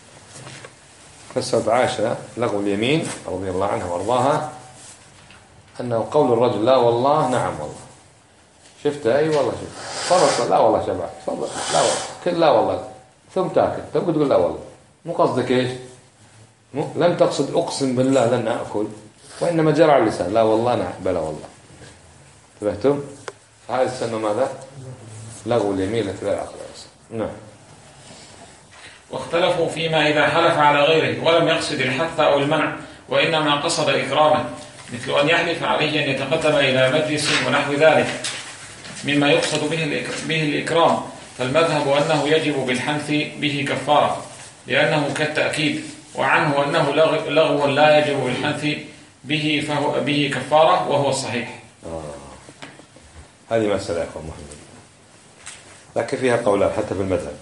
B: فسرت عائشة لغو اليمين رضي الله عنها وارضاها أنه قول الرجل لا والله نعم والله، شفت أي والله شفت، فرص لا والله شبع، تفضل لا والله كل لا والله، ثم تاكل ثم تقول لا والله، مو قصدك إيش؟ لم تقصد أقسم بالله لن أأكل، وإنما جرى على اللسان لا والله نعم بلا والله. تفهمتم؟ هذا السنة ماذا؟ لغو اليمين التي لا يعقل. نعم.
C: واختلفوا فيما إذا حلف على غيره ولم يقصد الحث أو المنع وإنما قصد إكراما، مثل أن يحلف عليه أن يتقدم إلى مجلس ونحو ذلك مما يقصد به به الإكرام، فالمذهب أنه يجب بالحنث به كفارة لأنه كالتأكيد، وعنه أنه لغو لا يجب بالحنث به فهو به كفارة وهو الصحيح.
B: آه. هذه مسألة يا أخوان محمد، لكن فيها قولان حتى في المذهب.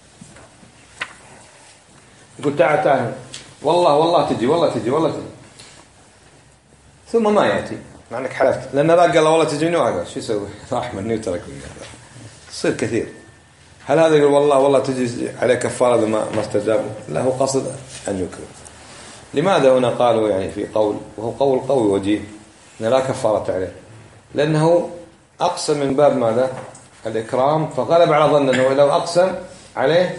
B: يقول تعال تعال والله والله تجي والله تجي والله تجي، ثم ما يأتي مع أنك حلفت، لأن ذا قال والله تجيني وعقل شو يسوي؟ راح مني وتركني. تصير كثير. هل هذا يقول والله والله تجي عليه كفارة ما ما استجاب؟ لا، هو قصد أن يكرم. لماذا هنا قالوا يعني في قول وهو قول قوي وجيه أن لا كفارة عليه؟ لأنه أقسم من باب ماذا؟ الإكرام، فغلب على ظن أنه لو أقسم عليه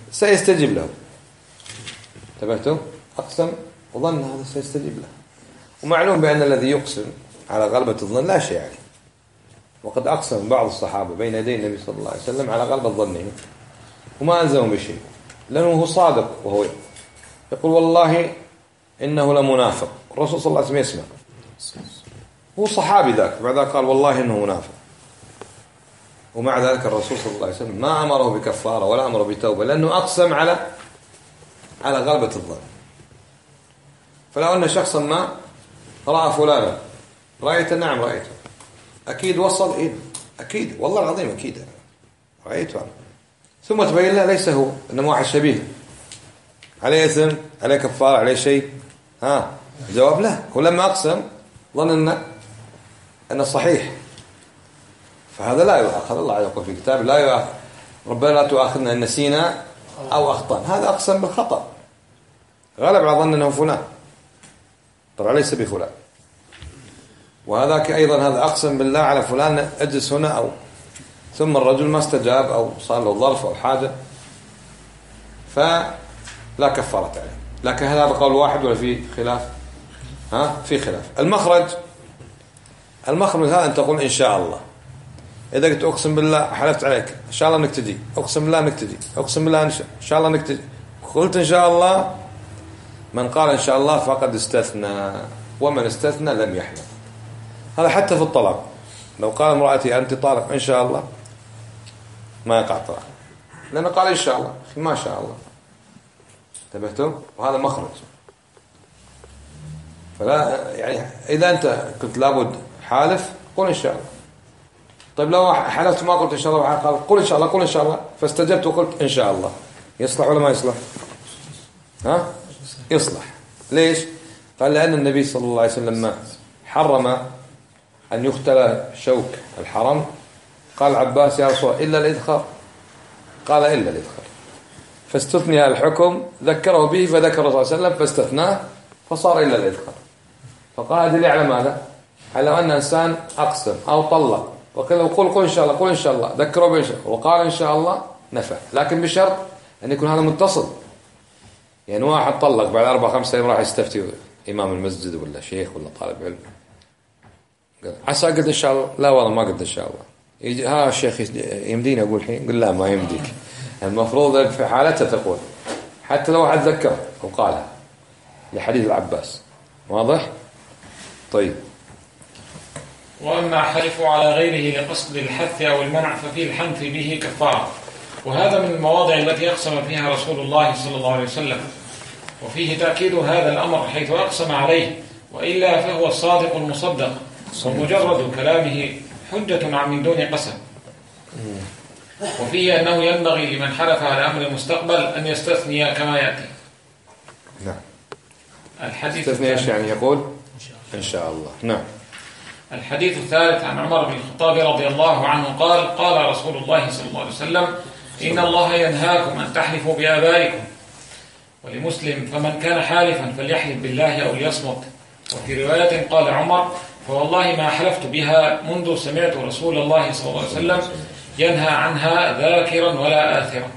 B: سيستجيب له. تبعتم؟ أقسم وظن هذا سيستجيب له، ومعلوم بأن الذي يقسم على غلبة الظن لا شيء عليه. وقد أقسم بعض الصحابة بين يدي النبي صلى الله عليه وسلم على غلبة ظنه وما أنزلهم بشيء، لأنه هو صادق وهو يقول والله إنه لمنافق، الرسول صلى الله عليه وسلم يسمع، هو صحابي ذاك، بعد ذلك قال والله إنه منافق، ومع ذلك الرسول صلى الله عليه وسلم ما أمره بكفارة ولا أمره بتوبة، لأنه أقسم على على غلبة الظن. فلو أن شخصا ما رأى فلانا، رأيته؟ نعم رأيته. أكيد وصل؟ إيه أكيد، والله العظيم أكيد رأيته. ثم تبين له ليس هو، إنما واحد شبيه، عليه إثم، عليه كفارة، عليه شيء؟ ها جواب لا، ولما أقسم ظن أن أنه صحيح، فهذا لا يؤاخذ. الله يقول في كتاب لا يؤاخذ ربنا لا تؤاخذنا إن نسينا أو أخطأنا، هذا أقسم بالخطأ، غلب على ظن أنه فلان، ترى ليس بفلان. وهذاك أيضا هذا أقسم بالله على فلان أجلس هنا، أو ثم الرجل ما استجاب أو صار له ظرف أو حاجة، فلا كفارة عليه. لكن هذا قول واحد ولا في خلاف؟ ها في خلاف. المخرج المخرج هذا أن تقول إن شاء الله. إذا قلت أقسم بالله حلفت عليك إن شاء الله أنك تجي، أقسم بالله أنك تجي، أقسم بالله إن شاء الله أنك تجي، قلت إن شاء الله، من قال إن شاء الله فقد استثنى، ومن استثنى لم يحلف. هذا حتى في الطلاق، لو قال امرأتي أنت طالق إن شاء الله ما يقع طلاق، لأنه قال إن شاء الله، ما شاء الله. انتبهتم؟ وهذا مخرج. فلا يعني إذا أنت كنت لابد حالف قل إن شاء الله. طيب لو حلفت ما قلت إن شاء الله، قال قل إن شاء الله، قل إن شاء الله، فاستجبت وقلت إن شاء الله، يصلح ولا ما يصلح؟ ها يصلح. ليش؟ قال لأن النبي صلى الله عليه وسلم لما حرم أن يختلى شوك الحرم قال عباس يا رسول الله إلا الإذخر، قال إلا الإذخر، فاستثنى الحكم، ذكره به فذكر الرسول صلى الله عليه وسلم فاستثناه فصار إلا الإذخر. فقال دليل على ماذا؟ على أن إنسان أقسم أو طلق وقال قل قل إن شاء الله، قل إن شاء الله، ذكره به وقال إن شاء الله نفع، لكن بشرط أن يكون هذا متصل. يعني واحد طلق بعد أربع خمس أيام راح يستفتي إمام المسجد ولا شيخ ولا طالب علم، عسى قلت إن شاء الله، لا والله ما قلت إن شاء الله، يجي ها الشيخ يمديني أقول الحين، قل لا ما يمديك. المفروض في حالتها تقول حتى لو واحد ذكر وقالها لحديث العباس. واضح؟ طيب.
C: وأما حلف على غيره لقصد الحث أو المنع ففي الحنث به كفارة، وهذا من المواضع التي أقسم فيها رسول الله صلى الله عليه وسلم، وفيه تأكيد هذا الأمر حيث أقسم عليه، وإلا فهو الصادق المصدق، ومجرد كلامه حجة عن من دون قسم. وفيه أنه ينبغي لمن حلف على أمر المستقبل أن يستثني كما يأتي.
B: نعم.
C: الحديث
B: استثني ايش يعني؟ يقول إن شاء الله. نعم.
C: الحديث الثالث عن عمر بن الخطاب رضي الله عنه قال قال رسول الله صلى الله عليه وسلم إن الله ينهاكم أن تحلفوا بآبائكم. ولمسلم فمن كان حالفا فليحلف بالله أو ليصمت. وفي رواية قال عمر فوالله ما حلفت بها منذ سمعت رسول الله صلى الله عليه وسلم ينهى عنها ذاكرا ولا آثرا،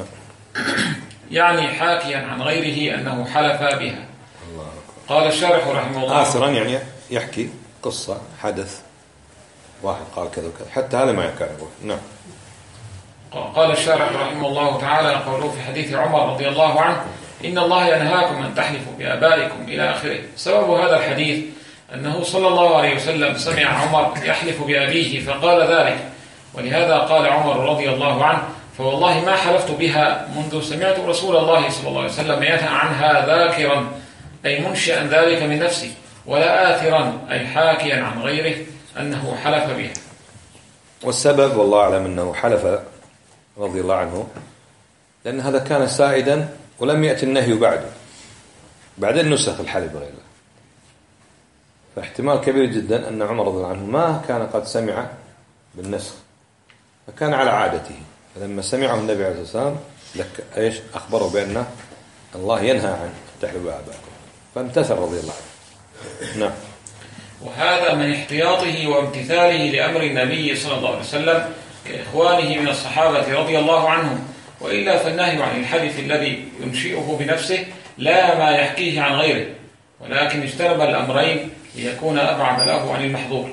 C: يعني حاكيا عن غيره أنه حلف بها. قال الشارح رحمه الله
B: آثرا يعني يحكي قصة حدث واحد قال كذا وكذا، حتى هذا ما يكاد يقول. نعم.
C: قال الشارح رحمه الله تعالى قوله في حديث عمر رضي الله عنه إن الله ينهاكم أن تحلفوا بآبائكم إلى آخره. سبب هذا الحديث أنه صلى الله عليه وسلم سمع عمر يحلف بأبيه فقال ذلك، ولهذا قال عمر رضي الله عنه فوالله ما حلفت بها منذ سمعت رسول الله صلى الله عليه وسلم ينهى عنها ذاكرا أي منشئا ذلك من نفسه، ولا آثرا أي حاكيا عن غيره أنه حلف بها.
B: والسبب والله أعلم أنه حلف رضي الله عنه لأن هذا كان سائدا ولم يأتي النهي بعده، بعدين نسخ الحلف بغير الله، فاحتمال كبير جدا أن عمر رضي الله عنه ما كان قد سمع بالنسخ، فكان على عادته، فلما سمعه النبي عليه الصلاة والسلام لك إيش أخبره بأن الله ينهى عن تحلف بآبائكم، فامتثل رضي الله عنه. نعم.
C: وهذا من احتياطه وامتثاله لأمر النبي صلى الله عليه وسلم كإخوانه من الصحابة رضي الله عنهم، وإلا فالنهي عن الحديث الذي ينشئه بنفسه لا ما يحكيه عن غيره، ولكن اجتنب الأمرين ليكون أبعد له عن المحظور.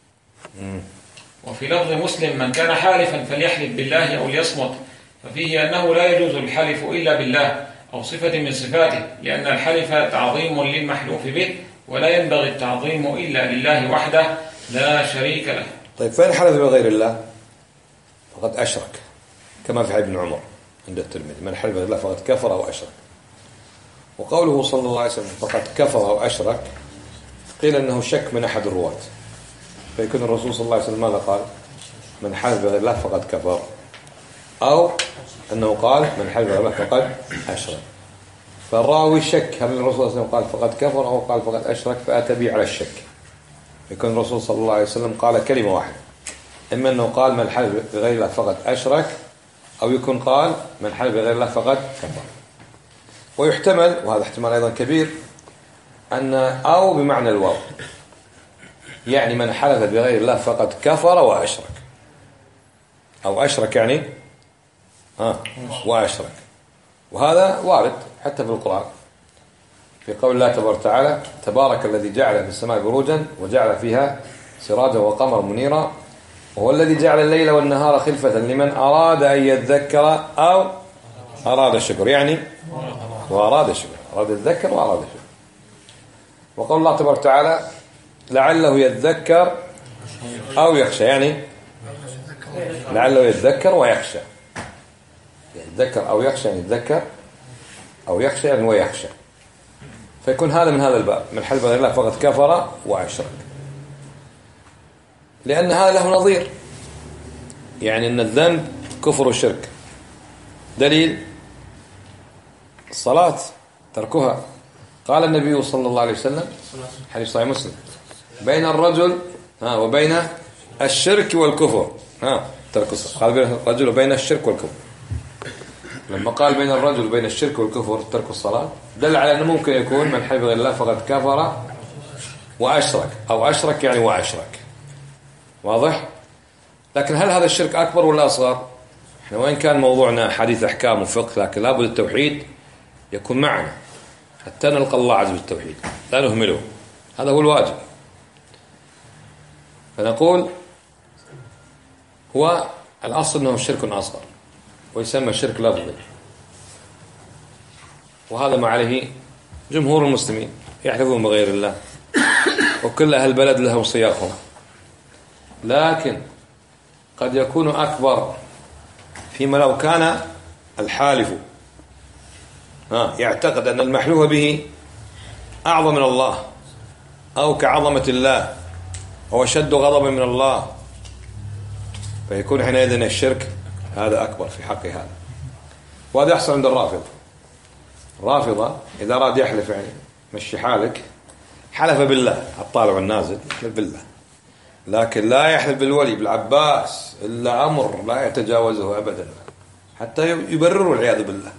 C: وفي لفظ مسلم: من كان حالفا فليحلف بالله أو ليصمت، ففيه أنه لا يجوز الحلف إلا بالله أو صفة من صفاته، لأن الحلف تعظيم للمحلوف به، ولا ينبغي التعظيم إلا لله وحده لا شريك له.
B: طيب فإن حلف بغير الله فقد أشرك، كما في حديث ابن عمر عند الترمذي: من حلف بغير الله فقد كفر أو أشرك. وقوله صلى الله عليه وسلم فقد كفر أو أشرك، قيل أنه شك من أحد الرواة، فيكون الرسول صلى الله عليه وسلم ماذا قال؟ من حلف بغير الله فقد كفر، أو أنه قال من حلف بغير الله فقد أشرك. فالراوي شك هل الرسول صلى الله عليه وسلم قال فقد كفر أو قال فقد أشرك، فأتى به على الشك. يكون الرسول صلى الله عليه وسلم قال كلمة واحدة، إما أنه قال من حلف بغير الله فقد أشرك، أو يكون قال من حلف بغير الله فقد كفر. ويحتمل، وهذا احتمال أيضا كبير، أن أو بمعنى الواو، يعني من حلف بغير الله فقد كفر وأشرك، أو أشرك يعني ها وأشرك. وهذا وارد حتى في القرآن، في قول الله تبارك وتعالى: تبارك الذي جعل في السماء بروجا وجعل فيها سراجا وقمرا منيرا وهو الذي جعل الليل والنهار خلفة لمن أراد أن يذكر أو أراد الشكر، يعني وأراد الشكر، أراد يذكر وأراد الشكر. وقول الله تبارك وتعالى: لعله يذكر أو يخشى، يعني لعله يذكر ويخشى. يذكر أو يخشى يعني يذكر، أو يخشى يعني ويخشى. فيكون هذا من هذا الباب، من حلف بغير الله فقد كفر وأشرك، لأن هذا له نظير، يعني أن الذنب كفر وشرك. دليل الصلاة تركها، قال النبي صلى الله عليه وسلم حديث صحيح مسلم: بين الرجل ها وبين الشرك والكفر ها ترك الصلاة. قال بين الرجل وبين الشرك والكفر. لما قال بين الرجل وبين الشرك والكفر ترك الصلاة، دل على أنه ممكن يكون من حلف بغير الله فقد كفر وأشرك، أو أشرك يعني وأشرك. واضح؟ لكن هل هذا الشرك أكبر ولا أصغر؟ احنا وين كان موضوعنا حديث أحكام وفقه، لكن لابد التوحيد يكون معنا حتى نلقى الله عز وجل بالتوحيد، لا نهمله، هذا هو الواجب. فنقول هو الأصل أنه شرك أصغر، ويسمى شرك لفظي، وهذا ما عليه جمهور المسلمين، يحلفون بغير الله، وكل أهل البلد لهم صياغهم. لكن قد يكون أكبر فيما لو كان الحالف ها يعتقد أن المحلوف به أعظم من الله، أو كعظمة الله، أو أشد غضبا من الله، فيكون حينئذ الشرك هذا أكبر في حق هذا. وهذا يحصل عند الرافضة. الرافضة إذا أراد يحلف، يعني مشي حالك، حلف بالله الطالع والنازل، يحلف بالله، لكن لا يحلف بالولي بالعباس إلا أمر لا يتجاوزه أبدا، حتى يبرر والعياذ بالله.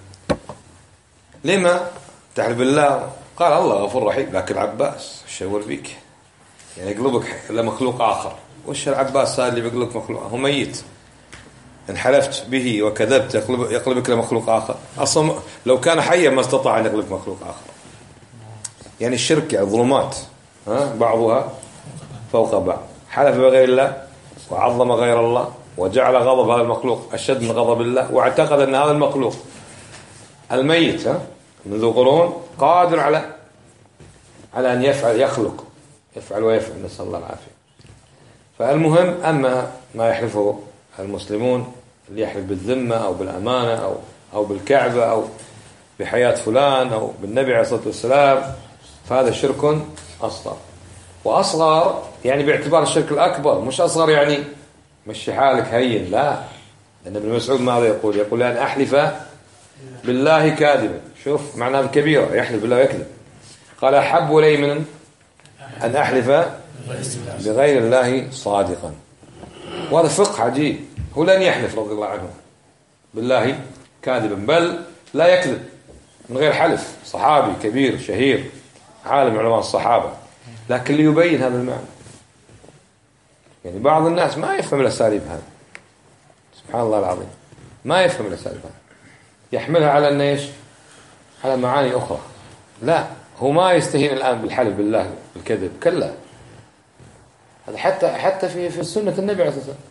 B: لما تحلف بالله؟ قال الله غفور رحيم، لكن العباس الشور بيك، يعني يقلبك لمخلوق آخر. وش العباس هذا اللي بيقلبك مخلوق؟ هو ميت، إن حلفت به وكذبت يقلب يقلبك لمخلوق آخر. أصلا لو كان حيا ما استطاع أن يقلبك مخلوق آخر. يعني الشرك يعني ظلمات، ها بعضها فوق بعض. حلف بغير الله وعظم غير الله وجعل غضب هذا المخلوق أشد من غضب الله، واعتقد أن هذا المخلوق الميت ها منذ قرون قادر على على أن يفعل يخلق يفعل ويفعل، نسأل الله العافية. فالمهم، أما ما يحلفه المسلمون اللي يحلف بالذمة أو بالأمانة أو أو بالكعبة أو بحياة فلان أو بالنبي عليه الصلاة والسلام، فهذا شرك أصغر. وأصغر يعني باعتبار الشرك الأكبر، مش أصغر يعني مشي حالك هين، لا. لأن ابن مسعود ماذا يقول؟ يقول لأن أحلف بالله كاذبا. شوف معنى الكبيرة، يحلف بالله ويكذب. قال أحب إلي من أن أحلف بغير الله صادقا. وهذا فقه عجيب. هو لن يحلف رضي الله عنه بالله كاذبا، بل لا يكذب من غير حلف. صحابي كبير شهير عالم علماء الصحابة، لكن ليبين هذا المعنى. يعني بعض الناس ما يفهم الأساليب هذه، سبحان الله العظيم، ما يفهم الأساليب هذه، يحملها على أن إيش؟ على معاني أخرى. لا، هو ما يستهين الآن بالحلف بالله بالكذب، كلا. هذا حتى حتى في في سنة النبي عليه الصلاة والسلام،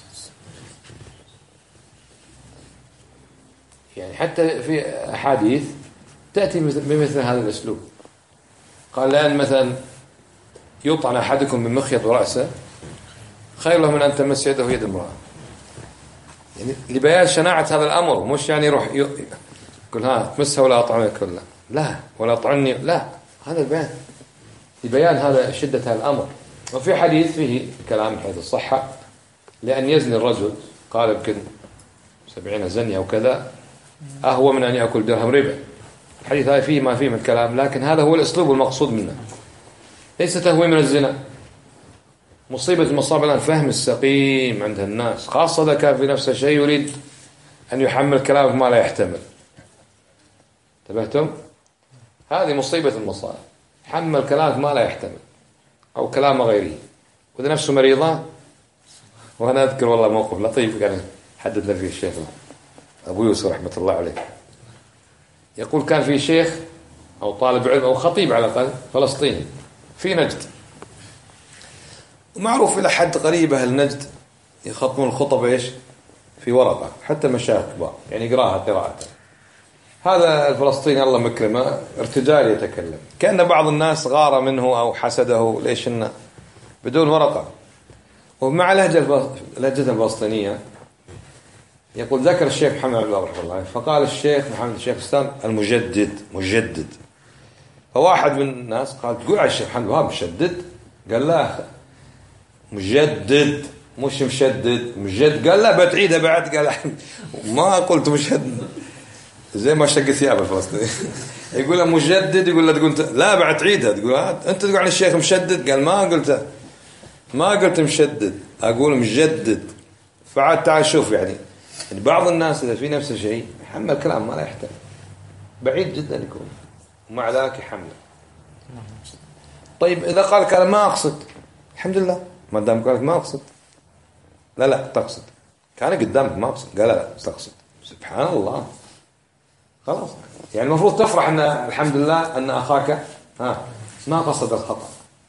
B: يعني حتى في أحاديث تأتي بمثل هذا الأسلوب. قال لأن مثلا يطعن أحدكم بمخيط رأسه خير له من أن تمس يده يد امرأة، يعني لبيان شناعة هذا الأمر، مش يعني يروح يقول ها تمسها ولا أطعنك ولا لا ولا أطعني، لا، هذا البيان لبيان هذا شدة هذا الأمر. وفي حديث فيه كلام حيث الصحة، لأن يزني الرجل قال يمكن سبعين زنية وكذا أهو من أن يأكل درهم ربا. الحديث هذا فيه ما فيه من الكلام، لكن هذا هو الأسلوب المقصود منه، ليس تهوي من الزنا. مصيبة المصاب الآن فهم السقيم عند الناس، خاصة إذا كان في نفسه شيء يريد أن يحمل كلامه ما لا يحتمل. انتبهتم؟ هذه مصيبة المصاب، حمل كلامه ما لا يحتمل أو كلام غيره، وإذا نفسه مريضة. وأنا أذكر والله موقف لطيف كان حدثنا فيه الشيخ أبو يوسف رحمة الله عليه، يقول كان في شيخ أو طالب علم أو خطيب على الأقل فلسطيني في نجد، ومعروف إلى حد قريب أهل نجد يخطون الخطب إيش في ورقة، حتى مشايخ كبار يعني يقراها قراءة. هذا الفلسطيني الله مكرمه ارتجال يتكلم، كأن بعض الناس غار منه أو حسده ليش إنه بدون ورقة. ومع لهجة لهجة الفلسطينية يقول ذكر الشيخ محمد عبد الله رحمه الله، فقال الشيخ محمد الشيخ الإسلام المجدد مجدد. فواحد من الناس قال تقول على الشيخ محمد الوهاب مشدد؟ قال لا مجدد مش مشدد مجد. قال لا بتعيدها بعد. قال ما قلت مشدد، زي ما شق ثياب الفلسطيني يقول له مجدد، يقول له تقول لا بعد تعيدها، تقول انت تقول عن الشيخ مشدد. قال ما قلت ما قلت مشدد، اقول مجدد. فعاد تعال شوف يعني بعض الناس اذا في نفس الشيء يحمل كلام ما لا يحتمل، بعيد جدا يكون، ومع ذلك يحمل. طيب اذا قال كلام ما اقصد، الحمد لله ما دام قالك ما اقصد. لا لا تقصد، كان قدامك ما اقصد. قال لا تقصد، سبحان الله، خلاص. يعني المفروض تفرح ان الحمد لله ان اخاك ها ما قصد الخطأ،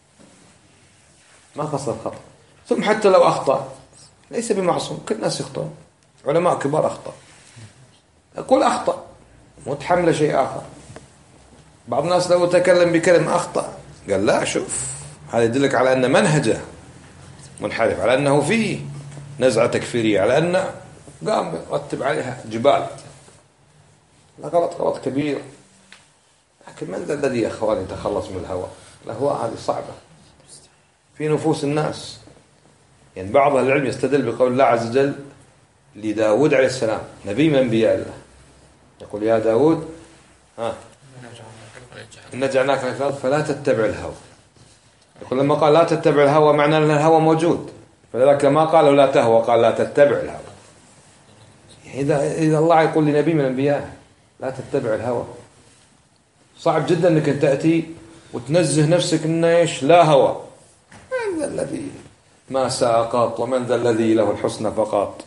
B: ما قصد الخطأ. ثم حتى لو اخطأ ليس بمعصوم، كل الناس يخطئون، علماء كبار اخطأ، اقول اخطأ متحمل شيء اخر. بعض الناس لو تكلم بكلمة اخطأ، قال لا شوف هذا يدلك على ان منهجه منحرف، على انه فيه نزعة تكفيرية، على انه قام يرتب عليها جبال. لا غلط غلط كبير. لكن من ذا الذي يا اخواني يتخلص من الهوى؟ الهوى هذه صعبة في نفوس الناس. يعني بعض أهل العلم يستدل بقول الله عز وجل لداود عليه السلام نبي من أنبياء الله، يقول يا داود ها إن جعلناك في الأرض فلا تتبع الهوى. يقول لما قال لا تتبع الهوى معنى أن الهوى موجود، فلذلك لما قال لا تهوى قال لا تتبع الهوى. إذا إذا الله يقول لنبي من أنبياء لا تتبع الهوى، صعب جدا أنك تأتي وتنزه نفسك إنه إيش لا هوى. من ذا الذي ما ساء قط ومن ذا الذي له الحسنى فقط.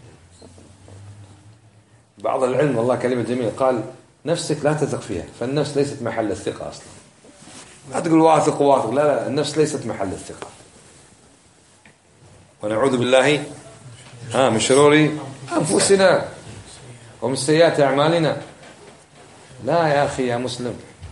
B: بعض العلم والله كلمة جميلة، قال نفسك لا تثق فيها، فالنفس ليست محل الثقة أصلا. لا تقول واثق واثق، لا لا، النفس ليست محل الثقة. ونعوذ بالله ها من شرور أنفسنا ومن سيئات أعمالنا. لا يا أخي يا مسلم،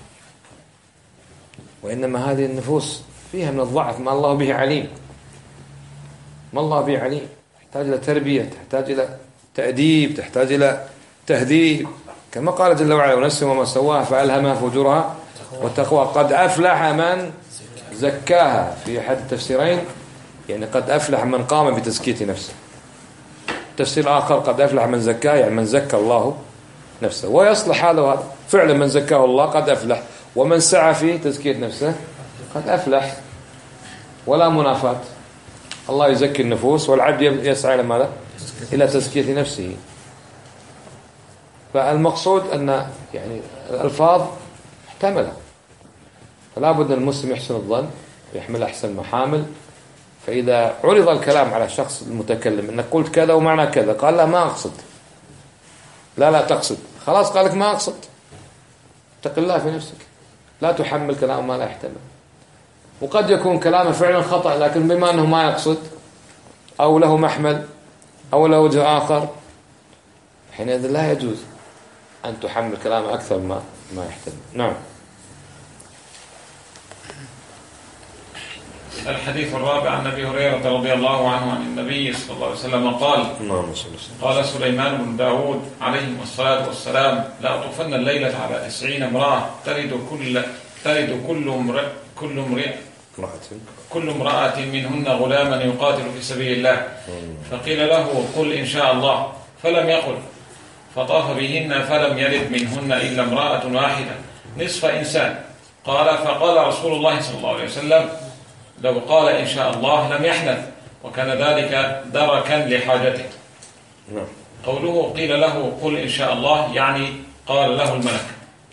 B: وإنما هذه النفوس فيها من الضعف ما الله به عليم، ما الله به عليم. تحتاج إلى تربية، تحتاج إلى تأديب، تحتاج إلى تهذيب. كما قال جل وعلا ونفس وما سواها فألهمها فجورها والتقوى قد أفلح من زكاها. في أحد التفسيرين يعني قد أفلح من قام بتزكية نفسه. تفسير آخر قد أفلح من زكاها يعني من زكى الله نفسه. ويصلح هذا وهذا فعلا، من زكاه الله قد أفلح، ومن سعى في تزكية نفسه قد أفلح، ولا منافاة. الله يزكي النفوس والعبد يسعى إلى ماذا؟ إلى تزكية نفسه. فالمقصود أن يعني الألفاظ محتملة، فلا بد أن المسلم يحسن الظن ويحمل أحسن المحامل. فإذا عرض الكلام على الشخص المتكلم أنك قلت كذا ومعنى كذا، قال لا ما أقصد، لا لا تقصد، خلاص قالك ما أقصد، اتق الله في نفسك. لا تحمل كلام ما لا يحتمل. وقد يكون كلامه فعلا خطأ، لكن بما أنه ما يقصد أو له محمل أو له وجه آخر، حينئذ لا يجوز أن تحمل كلامه أكثر ما ما يحتمل. نعم.
C: الحديث الرابع عن أبي هريرة رضي الله عنه عن النبي صلى الله عليه وسلم قال: قال سليمان بن داود عليه الصلاة والسلام: لأطوفن الليلة على تسعين امرأة تلد كل تلد كل امرأة كل امرأة كل امرأة منهن غلاما يقاتل في سبيل الله. فقيل له: قل إن شاء الله. فلم يقل. فطاف بهن فلم يلد منهن إلا امرأة واحدة نصف إنسان. قال: فقال رسول الله صلى الله عليه وسلم: لو قال إن شاء الله لم يحدث، وكان ذلك دركا لحاجته. قوله قيل له قل إن شاء الله يعني قال له الملك.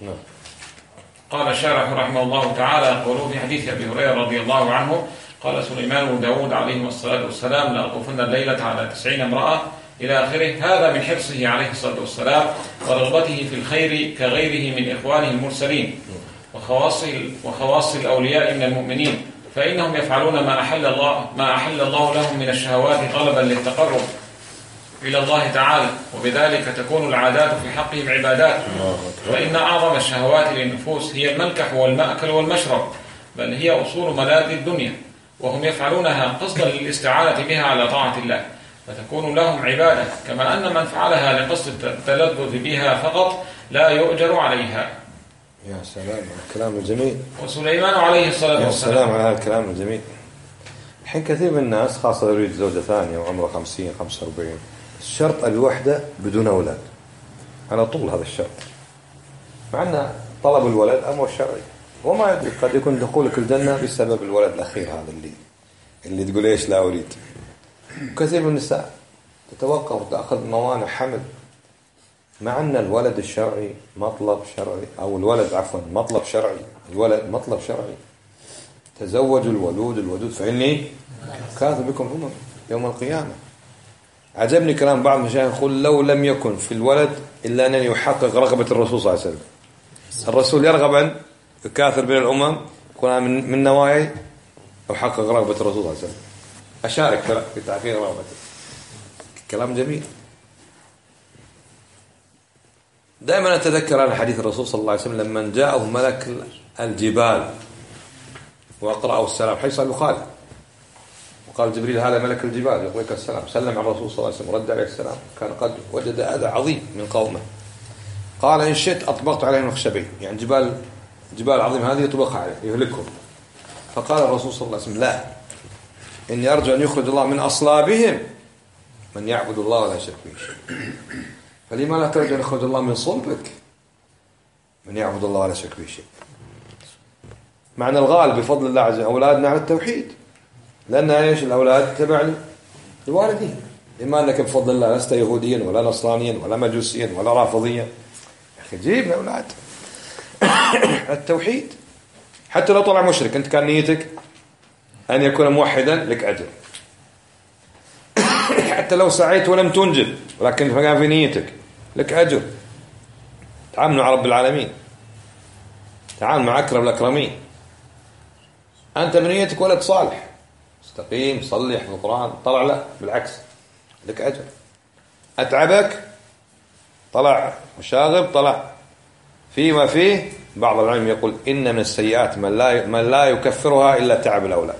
C: قال الشارح رحمه الله تعالى: قوله في حديث أبي هريرة رضي الله عنه: قال سليمان بن داود عليه الصلاة والسلام: لأطوفن الليلة على تسعين امرأة إلى آخره. هذا من حرصه عليه الصلاة والسلام ورغبته في الخير كغيره من إخوانه المرسلين وخواص وخواص الأولياء من المؤمنين، فإنهم يفعلون ما أحل الله ما أحل الله لهم من الشهوات طلبا للتقرب إلى الله تعالى، وبذلك تكون العادات في حقهم عبادات. فإن أعظم الشهوات للنفوس هي المنكح والمأكل والمشرب، بل هي أصول ملاذ الدنيا، وهم يفعلونها قصدا للاستعانة بها على طاعة الله، فتكون لهم عبادة، كما أن من فعلها لقصد التلذذ بها فقط لا يؤجر عليها.
B: يا سلام على الكلام الجميل.
C: وسليمان عليه الصلاة والسلام.
B: يا سلام على الكلام الجميل. الحين كثير من الناس خاصة يريد زوجة ثانية وعمره خمسين خمسة وأربعين، الشرط أبي وحدة بدون أولاد، على طول هذا الشرط، مع أن طلب الولد أمر شرعي، وما يدري قد يكون دخولك الجنة بسبب الولد الأخير هذا اللي اللي تقول إيش لا أريد. كثير من النساء تتوقف وتأخذ موانع حمل، مع أن الولد الشرعي مطلب شرعي، أو الولد عفوا مطلب شرعي، الولد مطلب شرعي. تزوجوا الولود الودود فإني كاثر بكم أمم يوم القيامة. عجبني كلام بعض المشايخ يقول: لو لم يكن في الولد إلا أن يحقق رغبة الرسول صلى الله عليه وسلم. الرسول يرغب أن يكاثر بين الأمم، يكون من, من نوايا يحقق رغبة الرسول صلى الله عليه وسلم. أشارك في تحقيق رغبته. كلام جميل. دائما أتذكر أنا حديث الرسول صلى الله عليه وسلم لما جاءه ملك الجبال وأقرأه السلام، حيث البخاري، وقال جبريل: هذا ملك الجبال يقولك السلام. سلم على الرسول صلى الله عليه وسلم، رد عليه السلام، كان قد وجد أذى عظيم من قومه. قال: إن شئت أطبقت عليهم الخشبين، يعني جبال جبال عظيمة هذه يطبقها عليه يهلكهم. فقال الرسول صلى الله عليه وسلم: لا، إني أرجو أن يخرج الله من أصلابهم من يعبد الله ولا يشرك به شيء. فلما لا ترجو أن يخرج الله من صلبك من يعبد الله ولا يشرك به شيء؟ معنى الغالب بفضل الله عز وجل أولادنا على التوحيد، لأن إيش الأولاد تبع لوالدين. إما أنك بفضل الله لست يهوديا ولا نصرانيا ولا مجوسيا ولا رافضيا، يا أخي جيب أولاد التوحيد. حتى لو طلع مشرك، أنت كان نيتك أن يكون موحدا لك أجر. حتى لو سعيت ولم تنجب ولكن كان في نيتك لك أجر. تعامل مع رب العالمين، تعامل مع أكرم الأكرمين. أنت بنيتك ولد صالح استقيم صلي يحفظ القرآن، طلع لا بالعكس لك أجر. أتعبك طلع مشاغب، طلع فيما فيه. بعض العلم يقول: إن من السيئات من لا من لا يكفرها إلا تعب الأولاد.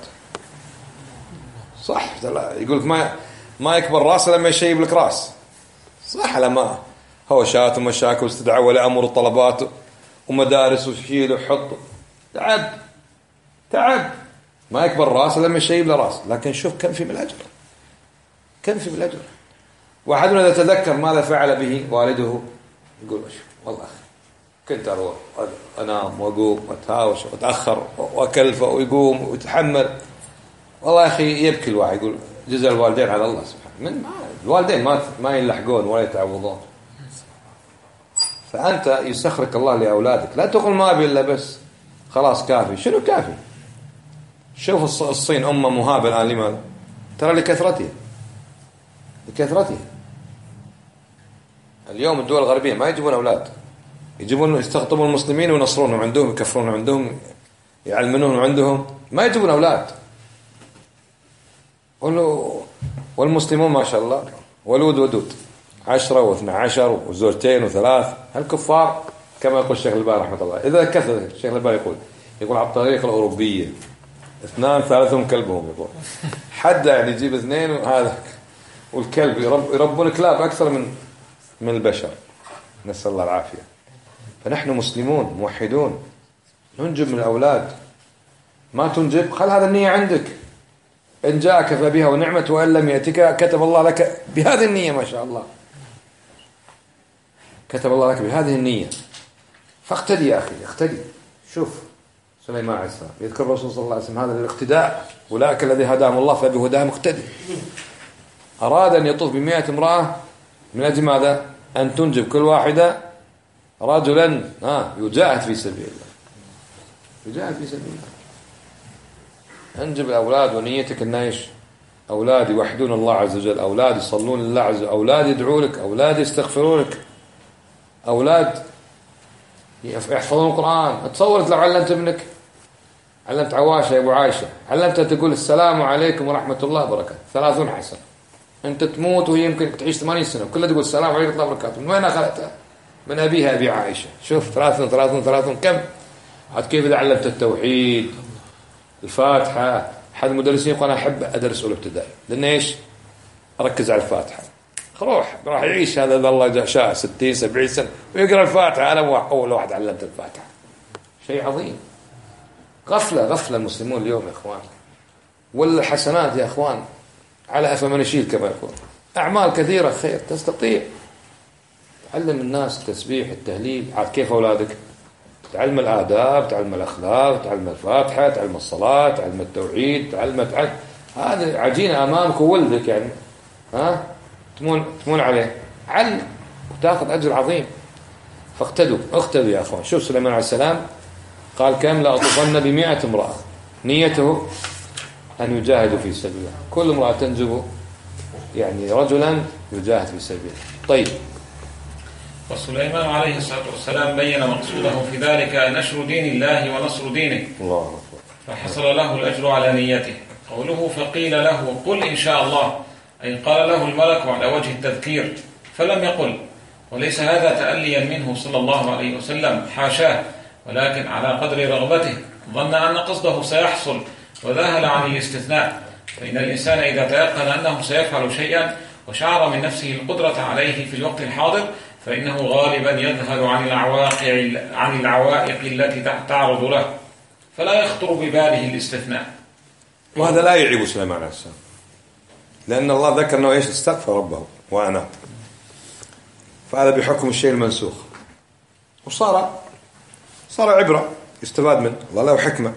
B: صح، يقول لك ما ما يكبر راسه لما يشيب لك راس. صح، لما هوشات ومشاكل واستدعاء ولا أمر وطلبات ومدارس وشيل وحط، تعب تعب ما يكبر راسه لما يشيب له راس. لكن شوف كم في من الأجر، كم في من الأجر. وأحدنا إذا تذكر ماذا فعل به والده يقول: والله كنت أروح أنام وأقوم وأتهاوش وأتأخر وأكلف ويقوم ويتحمل. والله يا أخي يبكي الواحد، يقول: جزاء الوالدين على الله سبحانه. من الوالدين ما ما يلحقون ولا يتعوضون. فأنت يسخرك الله لأولادك. لا تقول ما أبي إلا بس خلاص كافي. شنو كافي؟ شوف الصين أمة مهابة الآن. لماذا؟ ترى لكثرتها لكثرتها اليوم الدول الغربية ما يجيبون أولاد، يجيبون يستقطبون المسلمين وينصرونهم عندهم، يكفرونهم عندهم، يعلمونهم عندهم، ما يجيبون أولاد. والمسلمون ما شاء الله ولود ودود، عشرة واثنى عشر وزوجتين وثلاث. الكفار كما يقول الشيخ الباني رحمه الله، إذا كثر الشيخ الباني يقول يقول على الطريقة الأوروبية اثنان ثالثهم كلبهم، يقول حد يعني يجيب اثنين وهذا والكلب يرب يربون كلاب أكثر من من البشر، نسأل الله العافية. فنحن مسلمون موحدون، ننجب من الأولاد. ما تنجب خل هذا النية عندك، إن جاءك فبها ونعمة وإن لم يأتك كتب الله لك بهذه النية. ما شاء الله كتب الله لك بهذه النية، فاقتدي يا أخي اقتدي. شوف سليمان عليه السلام يذكر الرسول صلى الله عليه وسلم هذا الاقتداء، أولئك الذي هداهم الله فبهداهم اقتدي. أراد أن يطوف بمئة امرأة من أجل ماذا؟ أن تنجب كل واحدة رجلا ها يجاهد في سبيل الله، يجاهد في سبيل الله. انجب الأولاد ونيتك النايش، أولاد يوحدون الله عز وجل، أولاد يصلون لله عز وجل، أولاد يدعوا لك، أولاد يستغفرون لك، أولاد يحفظون القرآن. تصورت لو علمت ابنك، علمت عواشة يا أبو عائشة، علمتها تقول السلام عليكم ورحمة الله وبركاته ثلاثون حسنة، أنت تموت وهي يمكن تعيش ثمانين سنة كلها تقول السلام عليكم ورحمة الله وبركاته. من وين أخذتها؟ من أبيها أبي عائشة. شوف ثلاثون ثلاثون ثلاثون كم؟ عاد كيف إذا علمت التوحيد الفاتحة. أحد المدرسين يقول أنا أحب أدرس أولى ابتدائي لأن إيش؟ أركز على الفاتحة. روح راح يعيش هذا الله شاء ستين سبعين سنة ويقرأ الفاتحة. أنا أول واحد علمت الفاتحة، شيء عظيم. غفلة غفلة المسلمون اليوم يا إخوان. والحسنات يا إخوان على أفمن يشيل كما يقول، أعمال كثيرة خير تستطيع. تعلم الناس التسبيح التهليل. عاد كيف أولادك؟ تعلم الآداب، تعلم الأخلاق، تعلم الفاتحة، تعلم الصلاة، تعلم التوحيد، تعلم تعلم هذا عجينة أمامك وولدك يعني ها تمون تمون عليه، علم وتأخذ أجر عظيم. فاقتدوا اقتدوا يا أخوان. شوف سليمان عليه السلام قال كم لا أطفن بمئة امرأة، نيته أن يجاهدوا في سبيل الله. كل امرأة تنجب يعني رجلا يجاهد في سبيل الله. طيب.
C: وسليمان عليه الصلاة والسلام بين مقصوده في ذلك نشر دين الله ونصر دينه،
B: الله
C: فحصل له الأجر على نيته. قوله فقيل له قل إن شاء الله، أي قال له الملك على وجه التذكير فلم يقل، وليس هذا تأليا منه صلى الله عليه وسلم حاشاه، ولكن على قدر رغبته ظن أن قصده سيحصل وذهل عن الاستثناء. فإن الإنسان إذا تيقن أنه سيفعل شيئا وشعر من نفسه القدرة عليه في الوقت الحاضر فإنه غالبا يذهل عن العوائق عن العوائق التي تعرض له، فلا يخطر بباله الاستثناء.
B: وهذا لا يعيب سليمان عليه السلام، لأن الله ذكر أنه إيش استغفر ربه وأناب، فهذا بحكم الشيء المنسوخ، وصار صار عبرة يستفاد منه. الله له حكمة.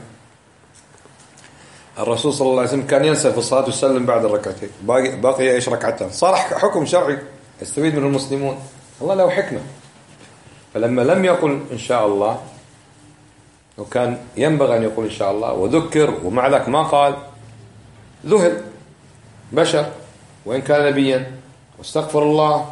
B: الرسول صلى الله عليه وسلم كان ينسى في الصلاة ويسلم بعد الركعتين، باقي باقي إيش ركعتين، صار حكم شرعي يستفيد منه المسلمون. الله له حكمة. فلما لم يقل إن شاء الله وكان ينبغي أن يقول إن شاء الله وذكر ومع ذلك ما قال، ذهل بشر وإن كان نبيا، واستغفر الله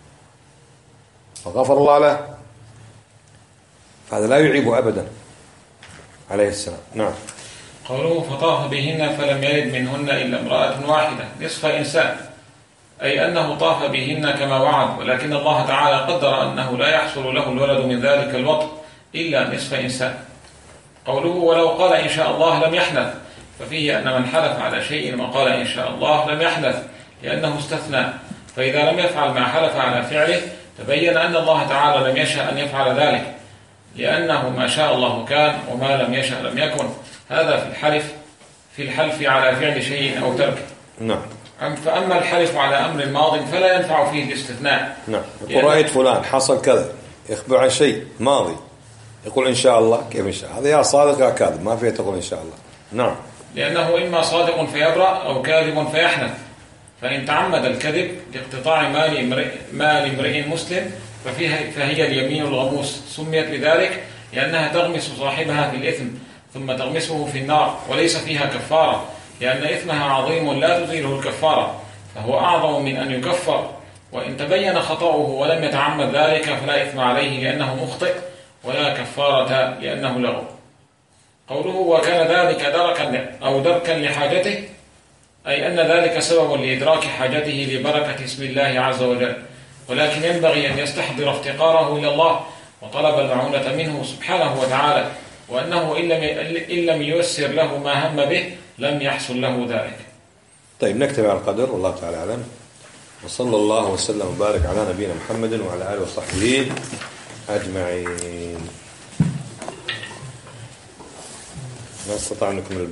B: وغفر الله له، فهذا لا يعيبه أبدا عليه السلام. نعم.
C: قوله فطاف بهن فلم يلد منهن إلا امرأة واحدة نصف إنسان، أي أنه طاف بهن كما وعد، ولكن الله تعالى قدر أنه لا يحصل له الولد من ذلك الوطء إلا نصف إنسان. قوله ولو قال إن شاء الله لم يحنث، ففيه أن من حلف على شيء وقال إن شاء الله لم يحنث لأنه استثنى، فإذا لم يفعل ما حلف على فعله تبين أن الله تعالى لم يشأ أن يفعل ذلك، لأنه ما شاء الله كان وما لم يشأ لم يكن. هذا في الحلف في الحلف على فعل شيء أو تركه.
B: نعم.
C: فأما الحلف على أمر ماض فلا ينفع فيه الاستثناء.
B: نعم. يقول رأيت فلان حصل كذا، يخبر عن شيء ماضي يقول إن شاء الله. كيف إن شاء الله؟ هذا يا صادق يا كاذب، ما فيه تقول إن شاء الله. نعم.
C: لأنه إما صادق فيبرأ أو كاذب فيحنث. فإن تعمد الكذب لاقتطاع مال امرئ مال امرئ مسلم ففيها فهي اليمين الغموس، سميت بذلك لأنها تغمس صاحبها في الإثم ثم تغمسه في النار، وليس فيها كفارة، لأن إثمها عظيم لا تزيله الكفارة، فهو أعظم من أن يكفر، وإن تبين خطأه ولم يتعمد ذلك فلا إثم عليه لأنه مخطئ ولا كفارة لأنه لغو. قوله وكان ذلك دركا أو دركا لحاجته، أي أن ذلك سبب لإدراك حاجته لبركة اسم الله عز وجل، ولكن ينبغي أن يستحضر افتقاره إلى الله وطلب المعونة منه سبحانه وتعالى، وأنه إن لم ييسر له ما هم به لم يحصل له ذلك.
B: طيب نكتب على القدر، والله تعالى أعلم، وصلى الله وسلم وبارك على نبينا محمد وعلى آله وصحبه أجمعين. ما استطعنا نكمل